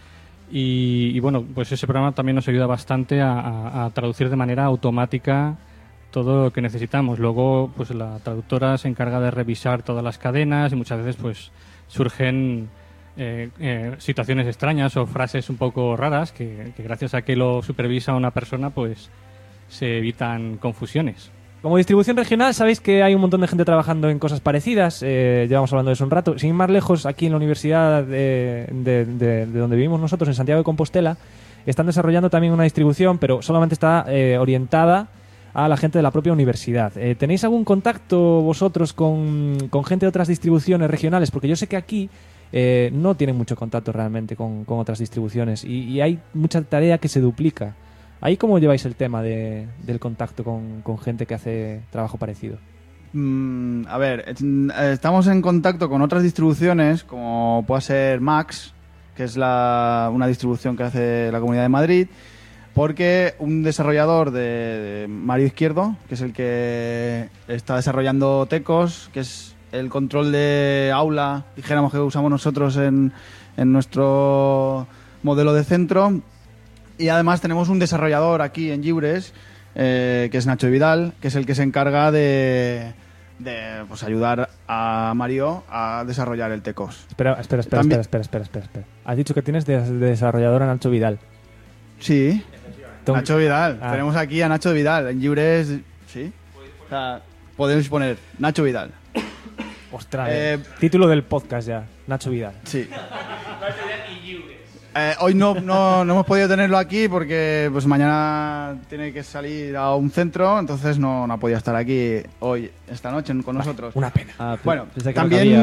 Y bueno, pues ese programa también nos ayuda bastante a traducir de manera automática todo lo que necesitamos. Luego, pues la traductora se encarga de revisar todas las cadenas y muchas veces pues surgen situaciones extrañas o frases un poco raras que gracias a que lo supervisa una persona pues se evitan confusiones. Como distribución regional sabéis que hay un montón de gente trabajando en cosas parecidas, llevamos hablando de eso un rato. Sin ir más lejos, aquí en la universidad de donde vivimos nosotros, en Santiago de Compostela, están desarrollando también una distribución, pero solamente está orientada a la gente de la propia universidad. ¿Tenéis algún contacto vosotros con gente de otras distribuciones regionales? Porque yo sé que aquí no tienen mucho contacto realmente con otras distribuciones y hay mucha tarea que se duplica. ¿Ahí cómo lleváis el tema del contacto con gente que hace trabajo parecido? A ver, estamos en contacto con otras distribuciones, como puede ser Max, que es una distribución que hace la Comunidad de Madrid, porque un desarrollador de Mario Izquierdo, que es el que está desarrollando Tecos, que es el control de aula, dijéramos, que usamos nosotros en nuestro modelo de centro. Y además tenemos un desarrollador aquí en Lliures, que es Nacho Vidal, que es el que se encarga de pues, ayudar a Mario a desarrollar el Tecos. Espera. Has dicho que tienes de desarrollador a Nacho Vidal. Sí, Nacho Vidal. Tenemos aquí a Nacho Vidal. En Lliures, sí. O sea, podemos poner Nacho Vidal. Ostras, título del podcast ya, Nacho Vidal. Sí. Hoy no hemos podido tenerlo aquí porque pues mañana tiene que salir a un centro, entonces no ha podido estar aquí hoy, esta noche con nosotros. Una pena. Bueno, también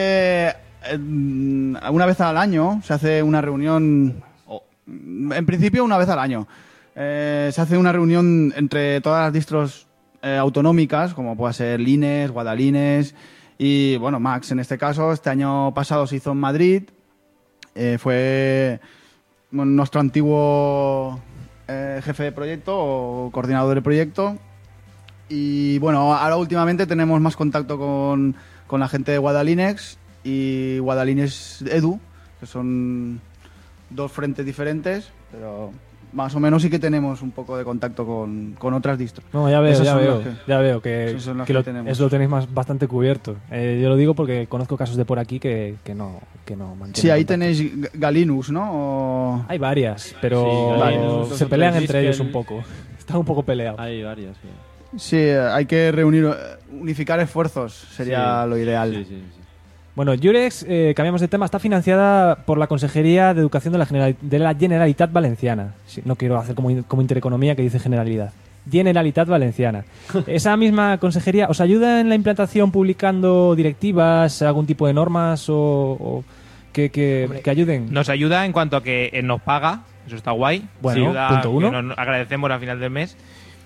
una vez al año se hace una reunión, en principio una vez al año, se hace una reunión entre todas las distros autonómicas, como pueda ser Lines, Guadalines y bueno, Max en este caso. Este año pasado se hizo en Madrid. Fue nuestro antiguo jefe de proyecto o coordinador de proyecto y bueno, ahora últimamente tenemos más contacto con la gente de Guadalines y Guadalines Edu, que son dos frentes diferentes, pero más o menos sí que tenemos un poco de contacto con otras distros. No, ya veo que eso lo tenéis bastante cubierto. Yo lo digo porque conozco casos de por aquí que no mantienen. Sí, ahí tenéis Galinus, ¿no? Hay varias, pero se pelean entre ellos un poco. Están un poco peleados. Hay varias, sí. Sí, hay que unificar esfuerzos, sería lo ideal. Sí. Bueno, Jurex, cambiamos de tema, está financiada por la Consejería de Educación de la Generalitat Valenciana. Sí, no quiero hacer como Intereconomía que dice Generalidad. Generalitat Valenciana. ¿Esa misma consejería os ayuda en la implantación publicando directivas, algún tipo de normas o que ayuden? Nos ayuda en cuanto a que nos paga, eso está guay. Bueno, ayuda, punto uno. Que nos agradecemos al final del mes.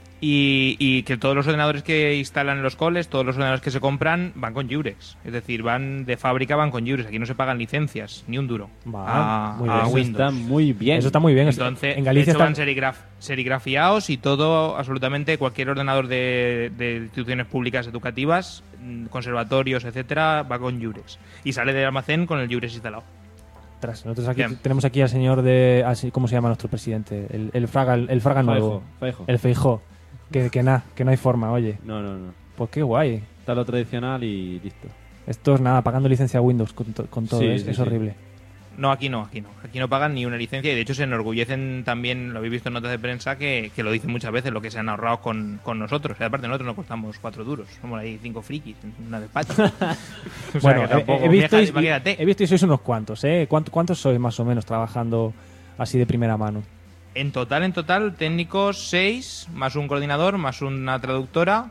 Y que todos los ordenadores que instalan en los coles, todos los ordenadores que se compran van con Jurex. Es decir, van de fábrica, van con Jurex. Aquí no se pagan licencias, ni un duro. A Windows. Está muy bien. Eso está muy bien. Entonces, en Galicia van serigrafiados y todo, absolutamente cualquier ordenador de instituciones públicas educativas, conservatorios, etcétera, va con Jurex. Y sale del almacén con el Jurex instalado. Nosotros aquí tenemos aquí al señor ¿cómo se llama nuestro presidente? El Fraga nuevo. Feijó. El Feijó. Que no hay forma, oye. No. Pues qué guay. Está lo tradicional y listo. Esto es nada, pagando licencia Windows con todo, Sí, es horrible. No, aquí no. Aquí no pagan ni una licencia y de hecho se enorgullecen también, lo habéis visto en notas de prensa, que lo dicen muchas veces, lo que se han ahorrado con nosotros. Y aparte nosotros no costamos 4 duros, somos ahí 5 frikis en una despacho. O sea, Bueno, que tampoco, he visto imagínate. y sois unos cuantos, ¿eh? ¿Cuántos sois más o menos trabajando así de primera mano? En total, técnicos 6, más un coordinador, más una traductora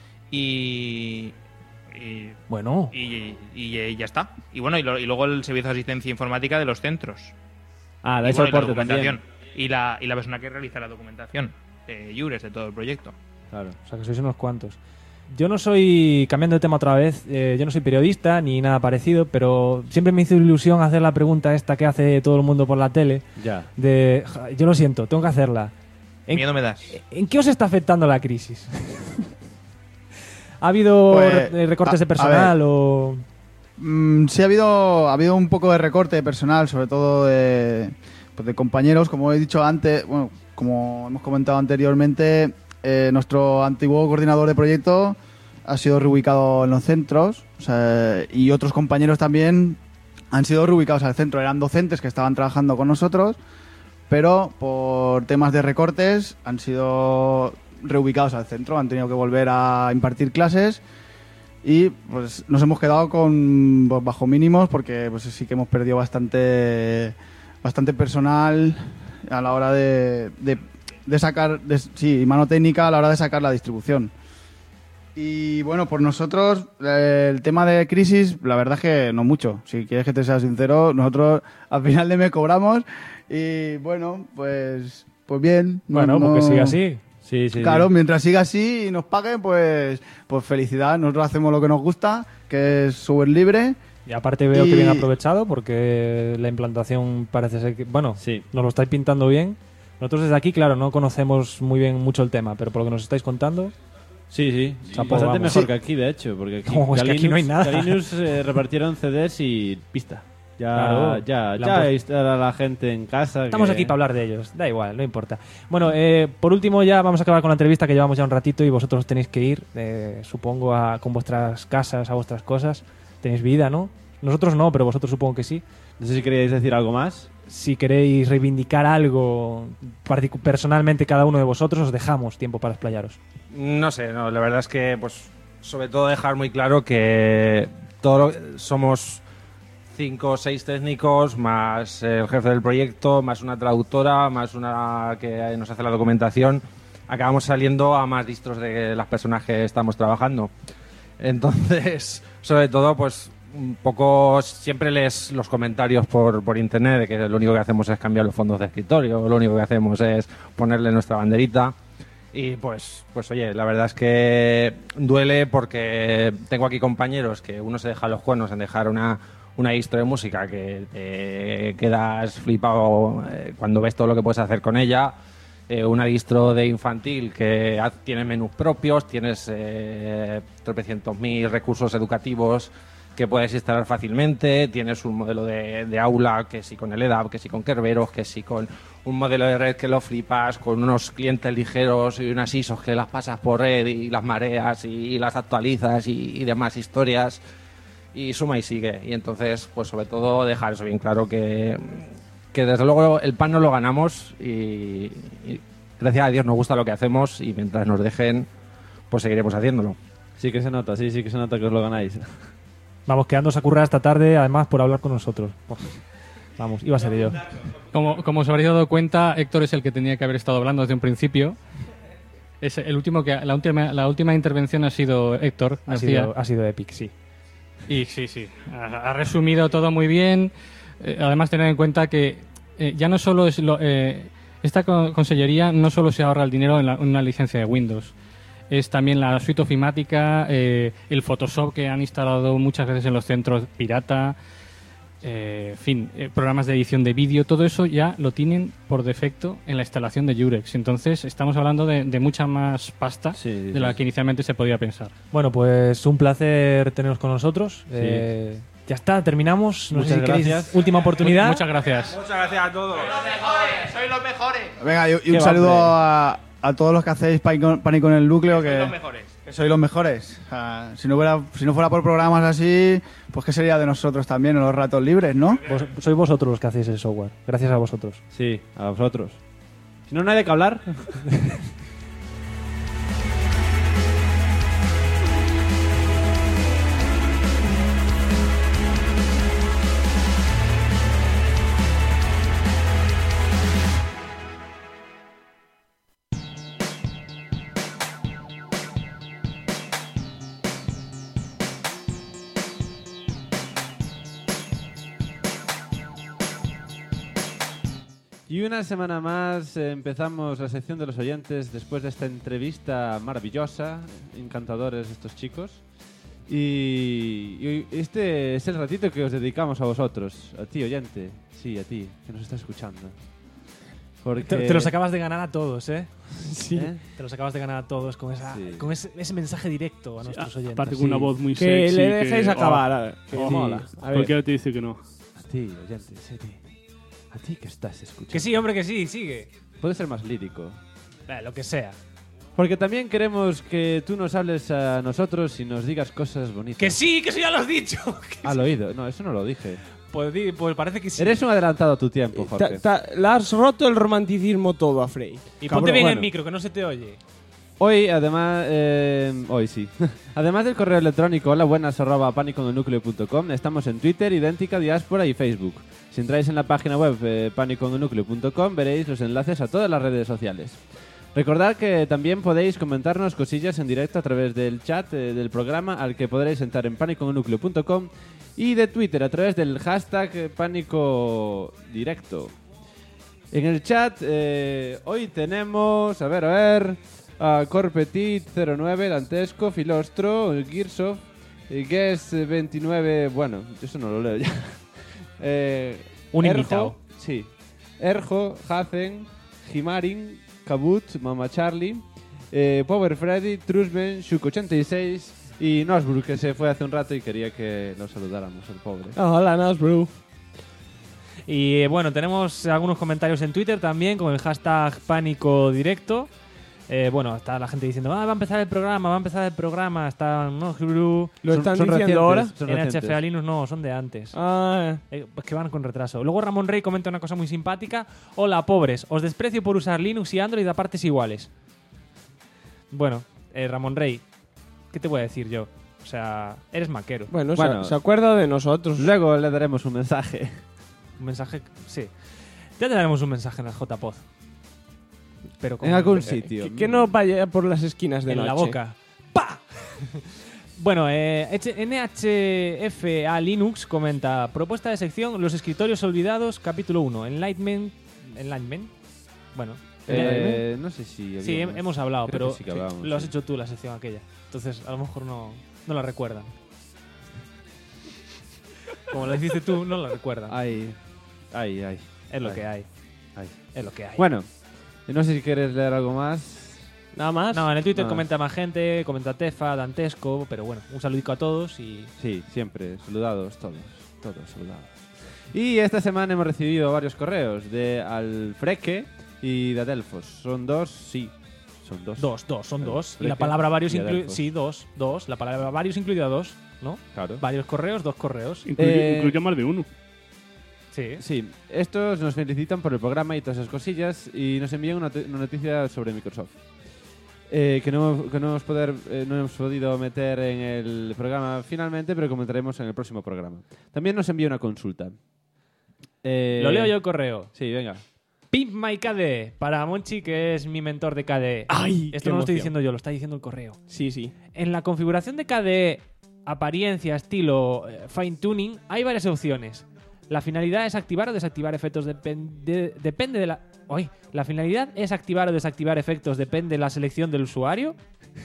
y bueno. Y ya está. Y bueno, y luego el servicio de asistencia informática de los centros. Ah, Y dais bueno, y la soporte también. documentación. Y la persona que realiza la documentación de Jures, de todo el proyecto. Claro. O sea, que sois unos cuantos. Yo no soy, cambiando de tema otra vez, yo no soy periodista ni nada parecido, pero siempre me hizo ilusión hacer la pregunta esta que hace todo el mundo por la tele. Ya. Yo lo siento, tengo que hacerla. Miedo me das. ¿En qué os está afectando la crisis? ¿Ha habido Pues, recortes de a personal ver. o...? Sí, ha habido un poco de recorte de personal, sobre todo de compañeros. Como he dicho antes, bueno, como hemos comentado anteriormente, nuestro antiguo coordinador de proyecto ha sido reubicado en los centros, o sea, y otros compañeros también han sido reubicados al centro. Eran docentes que estaban trabajando con nosotros, pero por temas de recortes han sido reubicados al centro, han tenido que volver a impartir clases y pues nos hemos quedado con bajo mínimos porque pues sí que hemos perdido bastante personal a la hora de sacar mano técnica a la hora de sacar la distribución. Y bueno, por nosotros el tema de crisis, la verdad es que no mucho. Si quieres que te sea sincero, nosotros al final de mes cobramos y bueno, pues bien. Bueno, porque sigue así. Sí, Claro, mientras siga así y nos paguen, pues felicidad. Nosotros hacemos lo que nos gusta, que es software libre. Y aparte veo que bien aprovechado porque la implantación parece ser que... Bueno, nos lo estáis pintando bien. Nosotros desde aquí, claro, no conocemos muy bien mucho el tema, pero por lo que nos estáis contando... Sí. Chapo, Bastante vamos. mejor que aquí, de hecho. Porque aquí, Es que aquí no hay nada. Galinus repartieron CDs y pista. Claro. Ya está la gente en casa. Estamos aquí para hablar de ellos, da igual, no importa. Bueno, por último ya vamos a acabar con la entrevista que llevamos ya un ratito y vosotros tenéis que ir, supongo, con vuestras casas, a vuestras cosas. Tenéis vida, ¿no? Nosotros no, pero vosotros supongo que sí. No sé si queréis decir algo más. Si queréis reivindicar algo personalmente cada uno de vosotros, os dejamos tiempo para explayaros. No sé, la verdad es que, pues, sobre todo dejar muy claro que somos 5 o 6 técnicos, más el jefe del proyecto, más una traductora, más una que nos hace la documentación. Acabamos saliendo a más distros de las personas que estamos trabajando. Entonces, sobre todo, pues, un poco siempre lees los comentarios por internet de que lo único que hacemos es cambiar los fondos de escritorio, lo único que hacemos es ponerle nuestra banderita. Y pues oye, la verdad es que duele porque tengo aquí compañeros que uno se deja los cuernos en dejar una distro de música que te quedas flipado cuando ves todo lo que puedes hacer con ella. Una distro de infantil que tiene menús propios, tienes tropecientos mil recursos educativos que puedes instalar fácilmente, tienes un modelo de aula, que sí con el EDAP, que sí con Kerberos, que sí con un modelo de red que lo flipas, con unos clientes ligeros y unas ISOs que las pasas por red y las mareas y las actualizas y demás historias, y suma y sigue. Y entonces, pues sobre todo dejar eso bien claro que desde luego el pan no lo ganamos y gracias a Dios nos gusta lo que hacemos y mientras nos dejen, pues seguiremos haciéndolo. Sí que se nota, sí que se nota que os lo ganáis. Vamos, quedándonos a currar esta tarde, además, por hablar con nosotros. Vamos, iba a ser yo. Como os habréis dado cuenta, Héctor es el que tenía que haber estado hablando desde un principio. Es el último la última intervención ha sido Héctor. Ha sido Epic, sí. Y sí. Ha resumido todo muy bien. Además, tener en cuenta que ya no solo es esta consellería no solo se ahorra el dinero en una licencia de Windows. Es también la suite ofimática, el Photoshop que han instalado muchas veces en los centros pirata, programas de edición de vídeo, todo eso ya lo tienen por defecto en la instalación de Jurex. Entonces estamos hablando de mucha más pasta de la que inicialmente se podía pensar. Bueno, pues un placer teneros con nosotros. Ya está, terminamos. No sé si queréis última oportunidad. Muchas gracias. Muchas gracias a todos. ¡Sois los mejores! Venga, y un saludo a todos los que hacéis Pánico en el Núcleo. Sois los mejores. Que sois los mejores. O sea, si no fuera por programas así, pues qué sería de nosotros también en los ratos libres, ¿no? Sois vosotros los que hacéis el software. Gracias a vosotros. Sí, a vosotros. Si no, no hay de qué hablar. Y una semana más empezamos la sección de los oyentes después de esta entrevista maravillosa, encantadores estos chicos. Y este es el ratito que os dedicamos a vosotros, a ti oyente, sí, a ti, que nos estás escuchando. Porque... Te los acabas de ganar a todos, ¿eh? Sí. Te los acabas de ganar a todos con ese mensaje directo a nuestros oyentes. Aparte con una voz muy que sexy. Le dejéis acabar. Que sí. mola. A ver. Cualquiera te dice que no. A ti, oyente, sí, a ti. A ti que estás escuchando. Que sí, hombre, que sí, sigue. Puede ser más lírico. Lo que sea. Porque también queremos que tú nos hables a nosotros y nos digas cosas bonitas. Que sí, que eso ya lo has dicho. Al oído. No, eso no lo dije. Pues parece que sí. Eres un adelantado a tu tiempo, Jorge. Le has roto el romanticismo todo a Frey. Y ponte bien el micro, que no se te oye. Hoy, además, hoy sí. Además del correo electrónico holabuenas@paniconelnucleo.com, estamos en Twitter, Idéntica, Diáspora y Facebook. Si entráis en la página web paniconelnucleo.com veréis los enlaces a todas las redes sociales. Recordad que también podéis comentarnos cosillas en directo a través del chat del programa, al que podréis entrar en paniconelnucleo.com, y de Twitter a través del hashtag PánicoDirecto. En el chat hoy tenemos, a ver, a Corpetit09, Dantesco, Filostro, Gearsoft, Guess29, bueno, eso no lo leo ya. Un Erjo, invitado. Sí. Erjo, Hazen, Himarin, Kabut, Mama Charlie, Power Freddy, Trusben, Shuk86 y Nosbru, que se fue hace un rato y quería que lo saludáramos, el pobre. Hola, Nosbru. Y bueno, tenemos algunos comentarios en Twitter también con el hashtag PánicoDirecto. Bueno, está la gente diciendo, va a empezar el programa, está ¿Lo están diciendo ahora? NHF a Linux no, son de antes. Pues que van con retraso. Luego Ramón Rey comenta una cosa muy simpática. Hola, pobres, os desprecio por usar Linux y Android a partes iguales. Bueno, Ramón Rey, ¿qué te voy a decir yo? O sea, eres maquero. Bueno, se acuerda de nosotros. Luego le daremos un mensaje. Un mensaje, sí. Ya te daremos un mensaje en el JPod. Pero en algún sitio. Que no vaya por las esquinas de en noche. la boca. ¡Pah! Bueno, NHF a Linux comenta: propuesta de sección Los escritorios olvidados, capítulo 1. Enlightenment. Bueno. No sé si... Sí, hemos hablado, creo pero sí que hablamos, lo has hecho tú la sección aquella. Entonces, a lo mejor no la recuerdan. Como la hiciste tú, no la recuerdan. Ay. Es lo que hay. Es lo que hay. Bueno, no sé si quieres leer algo más. ¿Nada más? No, en el Twitter comenta más gente, comenta Tefa, Dantesco, pero bueno, un saludico a todos y... Sí, siempre, saludados todos saludados. Y esta semana hemos recibido varios correos de Alfreque y de Adelfos. ¿Son dos? Sí, son dos. Son dos. Y la palabra varios incluye... Sí, dos. La palabra varios incluye a dos, ¿no? Claro. Varios correos, dos correos. Incluye más de uno. Sí, estos nos felicitan por el programa y todas esas cosillas y nos envían una noticia sobre Microsoft que no hemos podido meter en el programa finalmente, pero comentaremos en el próximo programa. También nos envía una consulta. Lo leo yo el correo. Sí, venga. Pimp My KDE para Monchi, que es mi mentor de KDE. ¡Ay! Esto no lo estoy diciendo yo, lo está diciendo el correo. Sí. En la configuración de KDE, apariencia, estilo, fine tuning, hay varias opciones. La finalidad es activar o desactivar efectos depende de la... La finalidad es activar o desactivar efectos depende de la selección del usuario.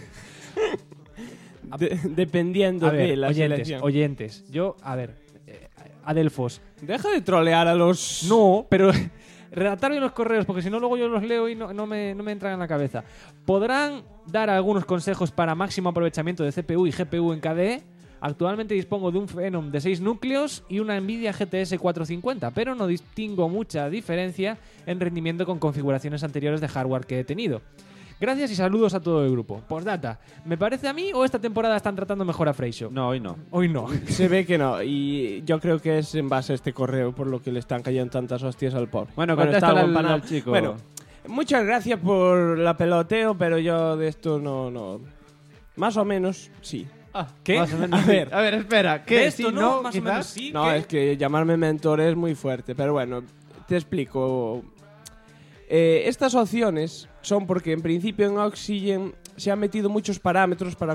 Dependiendo de la selección. Oyentes. Yo, Adelfos. Deja de trolear a los... No, pero... redactar bien los correos, porque si no luego yo los leo y no me entran en la cabeza. ¿Podrán dar algunos consejos para máximo aprovechamiento de CPU y GPU en KDE? Actualmente dispongo de un Phenom de 6 núcleos y una Nvidia GTS 450, pero no distingo mucha diferencia en rendimiento con configuraciones anteriores de hardware que he tenido. Gracias y saludos a todo el grupo. Postdata, ¿me parece a mí o esta temporada están tratando mejor a Freixo? No, hoy no. Hoy no. Se ve que no, y yo creo que es en base a este correo por lo que le están cayendo tantas hostias al pobre. Bueno, está contéstale empanado. al chico. Bueno, muchas gracias por la peloteo, pero yo de esto no. Más o menos, sí. ¿Qué? Más o menos. A ver, espera. ¿Qué? De esto Sí, no, más o quizás. menos sí. No, ¿qué? es que llamarme mentor es muy fuerte, pero bueno, te explico. Estas opciones son porque en principio en Oxygen se han metido muchos parámetros para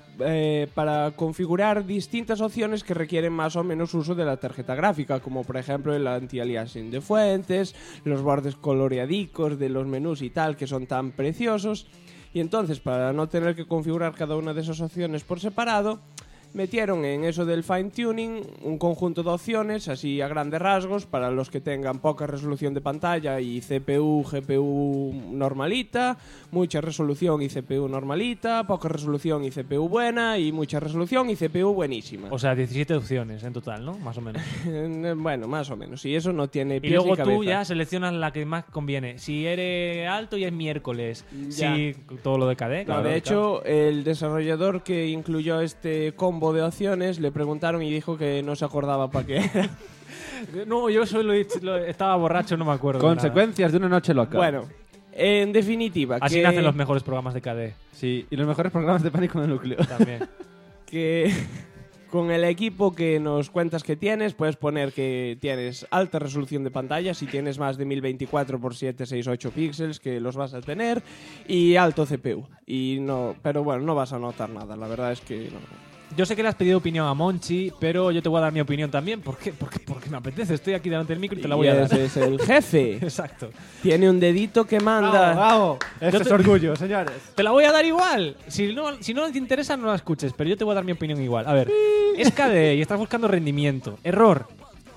configurar distintas opciones que requieren más o menos uso de la tarjeta gráfica, como por ejemplo el anti-aliasing de fuentes, los bordes coloreadicos de los menús y tal, que son tan preciosos. Y entonces, para no tener que configurar cada una de esas opciones por separado, metieron en eso del fine-tuning un conjunto de opciones, así a grandes rasgos, para los que tengan poca resolución de pantalla y CPU, GPU normalita, mucha resolución y CPU normalita, poca resolución y CPU buena, y mucha resolución y CPU buenísima. O sea, 17 opciones en total, ¿no? Más o menos. Bueno, más o menos. Y eso no tiene Y pies luego ni cabeza. tú ya seleccionas la que más conviene. Si eres alto, ya es miércoles. Ya. Si todo lo de KDE, No, claro. de hecho, el desarrollador que incluyó este combo de opciones le preguntaron y dijo que no se acordaba para qué era. No, yo solo estaba borracho, no me acuerdo. de Consecuencias de una noche loca. Bueno, en definitiva, nada. Así que, nacen los mejores programas de KDE. Sí, y los mejores programas de Pánico en el Núcleo. También. que con el equipo que nos cuentas que tienes, puedes poner que tienes alta resolución de pantalla, si tienes más de 1024 x 768 píxeles, que los vas a tener, y alto CPU. Y no, pero bueno, no vas a notar nada, la verdad es que no. Yo sé que le has pedido opinión a Monchi, pero yo te voy a dar mi opinión también. ¿Por qué? Porque me apetece. Estoy aquí delante del micro y te la voy a dar. Ese es el jefe. Exacto. Tiene un dedito que manda. ¡Bravo! Eso es orgullo, señores. Te la voy a dar igual. Si no te interesa, no la escuches, pero yo te voy a dar mi opinión igual. A ver, es KDE y estás buscando rendimiento. Error.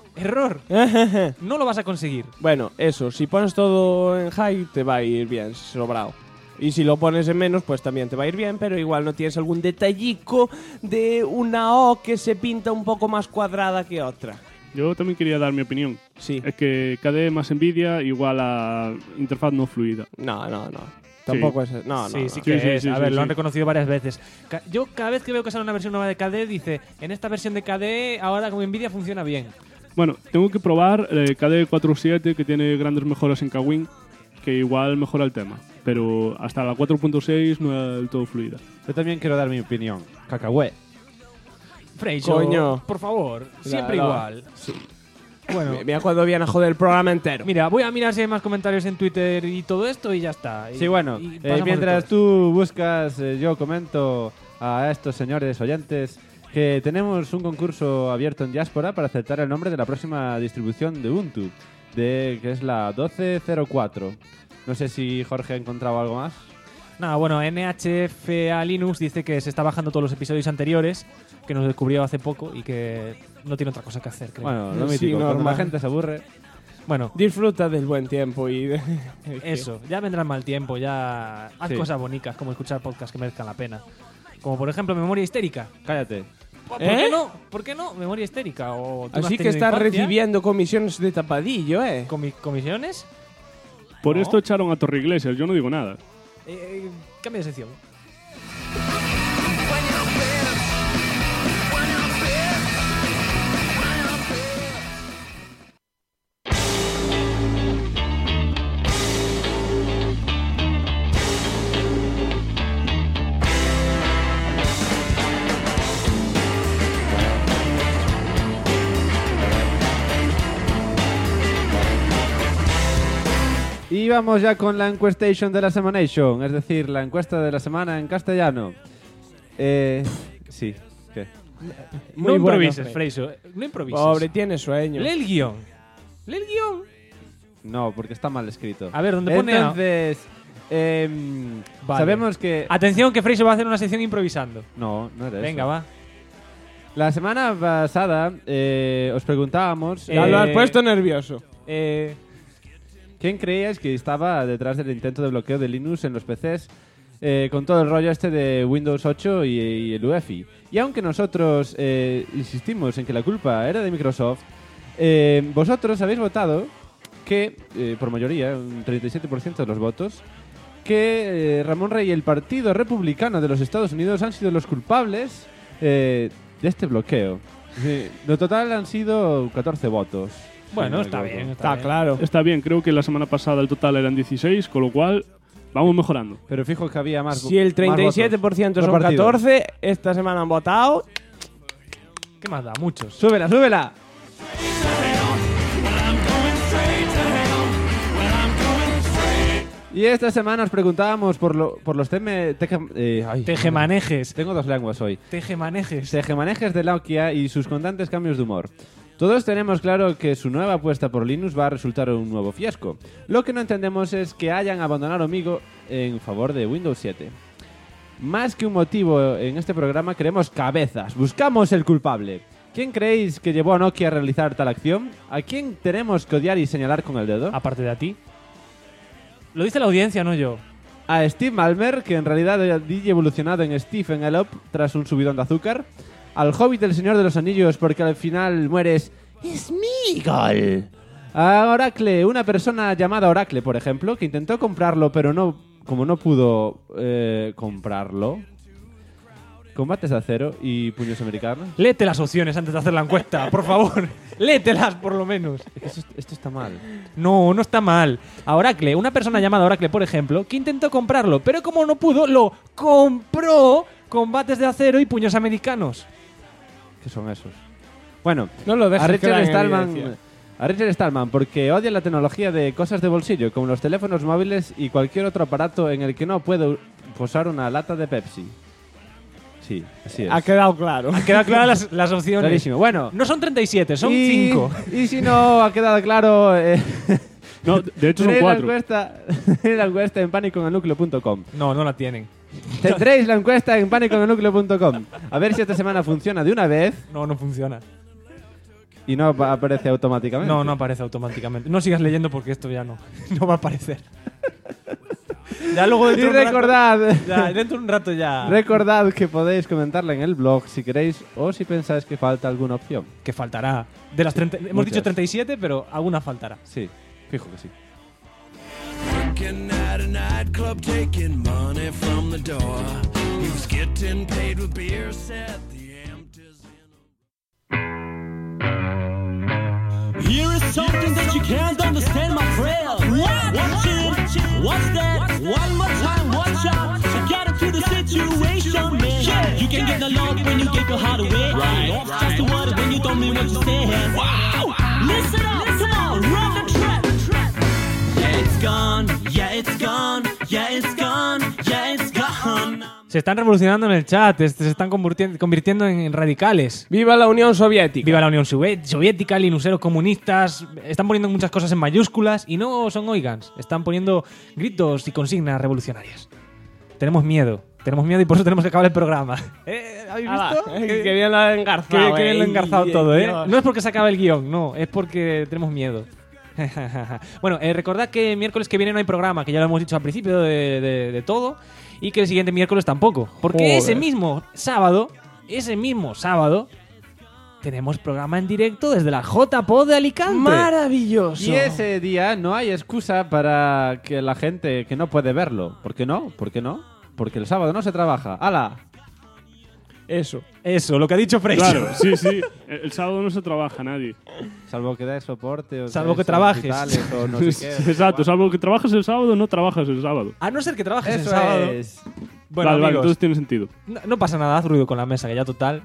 No lo vas a conseguir. Bueno, eso, si pones todo en high te va a ir bien, sobrado. Y si lo pones en menos, pues también te va a ir bien, pero igual no tienes algún detallico de una O que se pinta un poco más cuadrada que otra. Yo también quería dar mi opinión. Sí. Es que KDE más Nvidia igual a interfaz no fluida. No. Tampoco es... No. Sí que es. A ver, lo han reconocido varias veces. Yo cada vez que veo que sale una versión nueva de KDE, dice, en esta versión de KDE, ahora con Nvidia funciona bien. Bueno, tengo que probar KDE 4.7, que tiene grandes mejoras en Kwin, que igual mejora el tema. Pero hasta la 4.6 no es del todo fluida. Yo también quiero dar mi opinión. Cacahué. Freixo, Coño. por favor, siempre Claro. igual. Sí. Bueno, Mira cuando viene a joder el programa entero. mira, voy a mirar si hay más comentarios en Twitter y todo esto y ya está. Sí, bueno, Y pasamos de mientras todo. tú buscas, yo comento a estos señores oyentes que tenemos un concurso abierto en Diáspora para aceptar el nombre de la próxima distribución de Ubuntu, que es la 12.04. No sé si Jorge ha encontrado algo más. Nada, bueno, NHFA Linux dice que se está bajando todos los episodios anteriores, que nos descubrió hace poco y que no tiene otra cosa que hacer, creo. Bueno, lo Sí, mítico, cuando normal. la gente se aburre. Bueno, Disfruta del buen tiempo y de... eso, ya vendrá el mal tiempo, ya haz Sí. cosas bonitas como escuchar podcasts que merezcan la pena. Como por ejemplo Memoria Histérica. Cállate. ¿Por qué no? ¿Por qué no? Memoria Histérica. O tú no has Así que tenido estás infancia. recibiendo comisiones de tapadillo, ¿eh? ¿Comisiones? Por No. esto echaron a Torre Iglesias, yo no digo nada. Cambia de sección. Y vamos ya con la encuestation de la Semanation, es decir, la encuesta de la semana en castellano. Sí, ¿qué? No improvises, bueno, Freixo. No improvises. Pobre, tiene sueño. Lee el guión. Lee el guión. No, porque está mal escrito. A ver, ¿dónde pone? Entonces, Vale. sabemos que... Atención, que Freixo va a hacer una sección improvisando. No, no era Venga, eso. va. La semana pasada os preguntábamos... Ya lo has puesto nervioso. ¿Quién creíais que estaba detrás del intento de bloqueo de Linux en los PCs con todo el rollo este de Windows 8 y el UEFI? Y aunque nosotros insistimos en que la culpa era de Microsoft, vosotros habéis votado que, por mayoría, un 37% de los votos, que Ramón Rey y el Partido Republicano de los Estados Unidos han sido los culpables de este bloqueo. Lo total han sido 14 votos. Bueno, está bien. Está claro. Está bien, creo que la semana pasada el total eran 16, con lo cual vamos mejorando. Pero fijo que había más. Si el 37% son 14, esta semana han votado. ¿Qué más da? Muchos. ¡Súbela, súbela! Y esta semana nos preguntábamos por los tejemanejes. Tengo dos lenguas hoy. Tejemanejes. Tejemanejes de Nokia y sus constantes cambios de humor. Todos tenemos claro que su nueva apuesta por Linux va a resultar un nuevo fiasco. Lo que no entendemos es que hayan abandonado Amigo en favor de Windows 7. Más que un motivo en este programa, queremos cabezas. Buscamos el culpable. ¿Quién creéis que llevó a Nokia a realizar tal acción? ¿A quién tenemos que odiar y señalar con el dedo? Aparte de a ti. Lo dice la audiencia, no yo. A Steve Ballmer, que en realidad ha evolucionado en Stephen Elop tras un subidón de azúcar. Al Hobbit del Señor de los Anillos, porque al final mueres Sméagol. A Oracle, una persona llamada Oracle, por ejemplo, que intentó comprarlo, pero como no pudo comprarlo. Combates de acero y puños americanos. Léete las opciones antes de hacer la encuesta, por favor. Léetelas, por lo menos. Esto está mal. No, no está mal. A Oracle, una persona llamada Oracle, por ejemplo, que intentó comprarlo, pero como no pudo, lo compró. Combates de acero y puños americanos. ¿Qué son esos? Bueno, no lo a Richard Stallman, porque odia la tecnología de cosas de bolsillo, como los teléfonos móviles y cualquier otro aparato en el que no puedo posar una lata de Pepsi. Sí, así es. Ha quedado claro. Han quedado claras las opciones. Clarísimo. Bueno, no son 37, son 5. Y si no ha quedado claro... no, de hecho son 4. Tenéis la encuesta en paniconelnucleo.com. No, no la tienen. Tendréis la encuesta en paniconelnucleo.com. A ver si esta semana funciona de una vez. No, no funciona. Y no aparece automáticamente. No, no aparece automáticamente. No sigas leyendo porque esto ya no va a aparecer. Ya luego dentro y recordad, dentro de un rato ya. Recordad que podéis comentarla en el blog si queréis o si pensáis que falta alguna opción. Que faltará. De las 30, hemos dicho 37, pero alguna faltará. Sí, fijo que sí. Working at a nightclub, taking money from the door. He was getting paid with beer, said the empties in. Here is something that you can't understand, my friend. What? Watch it. What's that? One more time, watch out. So get into the situation, man. Yeah. You can get the love when you give your heart away. Right. That's just a word when you don't mean what you say. Wow. Listen up, come on, run the track. Yeah, it's gone. Yeah, it's gone. Yeah, it's gone. Yeah, it's gone. Se están revolucionando en el chat, se están convirtiendo en radicales. ¡Viva la Unión Soviética! ¡Viva la Unión Soviética! Linuxeros comunistas. Están poniendo muchas cosas en mayúsculas y no son oigans. Están poniendo gritos y consignas revolucionarias. Tenemos miedo y por eso tenemos que acabar el programa. ¿Habéis visto? Que bien lo ha engarzado. Que bien lo ha engarzado todo, ¿eh? No es porque se acabe el guión, no. Es porque tenemos miedo. Bueno, recordad que miércoles que viene no hay programa, que ya lo hemos dicho al principio de todo. Y que el siguiente miércoles tampoco. Porque ese mismo sábado, tenemos programa en directo desde la JPod de Alicante. ¡Maravilloso! Y ese día no hay excusa para que la gente que no puede verlo. ¿Por qué no? ¿Por qué no? Porque el sábado no se trabaja. ¡Hala! Eso, lo que ha dicho Freixo. Claro, sí. El sábado no se trabaja nadie. Salvo que des soporte o salvo que trabajes. O no sé qué. Exacto, salvo que trabajes el sábado, no trabajas el sábado. A no ser que trabajes Eso el sábado. Es. Bueno, vale, amigos, entonces tiene sentido. No pasa nada, haz ruido con la mesa, que ya total.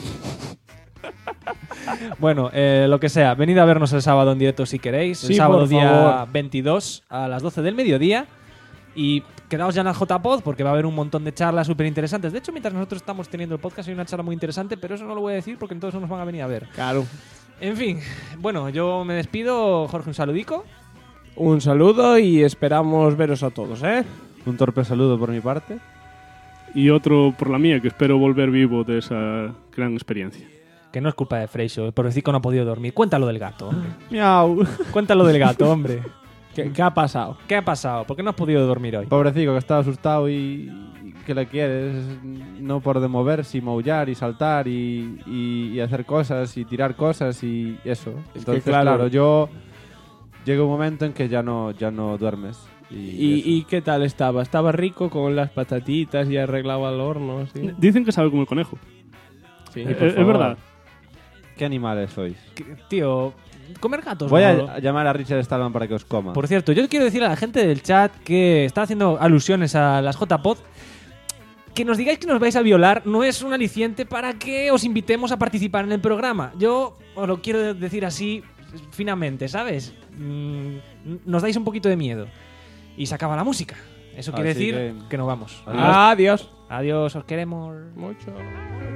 Bueno, lo que sea, venid a vernos el sábado en directo si queréis. Sí, el sábado por día favor. 22 a las 12 del mediodía. Y quedaos ya en la JPod porque va a haber un montón de charlas súper interesantes. De hecho, mientras nosotros estamos teniendo el podcast hay una charla muy interesante, pero eso no lo voy a decir porque entonces no nos van a venir a ver. Claro. En fin, bueno, yo me despido. Jorge, un saludico. Un saludo y esperamos veros a todos, ¿eh? Un torpe saludo por mi parte. Y otro por la mía, que espero volver vivo de esa gran experiencia. Que no es culpa de Freixo, por decir que no ha podido dormir. Cuéntalo del gato, hombre. Miau. Cuéntalo del gato, hombre. ¿Qué ha pasado? ¿Qué ha pasado? ¿Por qué no has podido dormir hoy? Pobrecito, que estaba asustado y que le quieres no por de moverse y maullar y saltar y hacer cosas y tirar cosas y eso. Entonces, claro, yo llega un momento en que ya no duermes ¿Y qué tal estaba? ¿Estaba rico con las patatitas y arreglaba el horno? ¿Sí? Dicen que sabe como el conejo. Sí. Es verdad. ¿Qué animales sois? Tío, comer gatos. Voy ¿no? a llamar a Richard Stallman para que os coma. Por cierto, yo quiero decir a la gente del chat que está haciendo alusiones a las JPod, que nos digáis que nos vais a violar no es un aliciente para que os invitemos a participar en el programa. Yo os lo quiero decir así finamente, ¿sabes? Nos dais un poquito de miedo. Y se acaba la música. Eso quiere Así decir que nos vamos. Adiós. Adiós, os queremos mucho.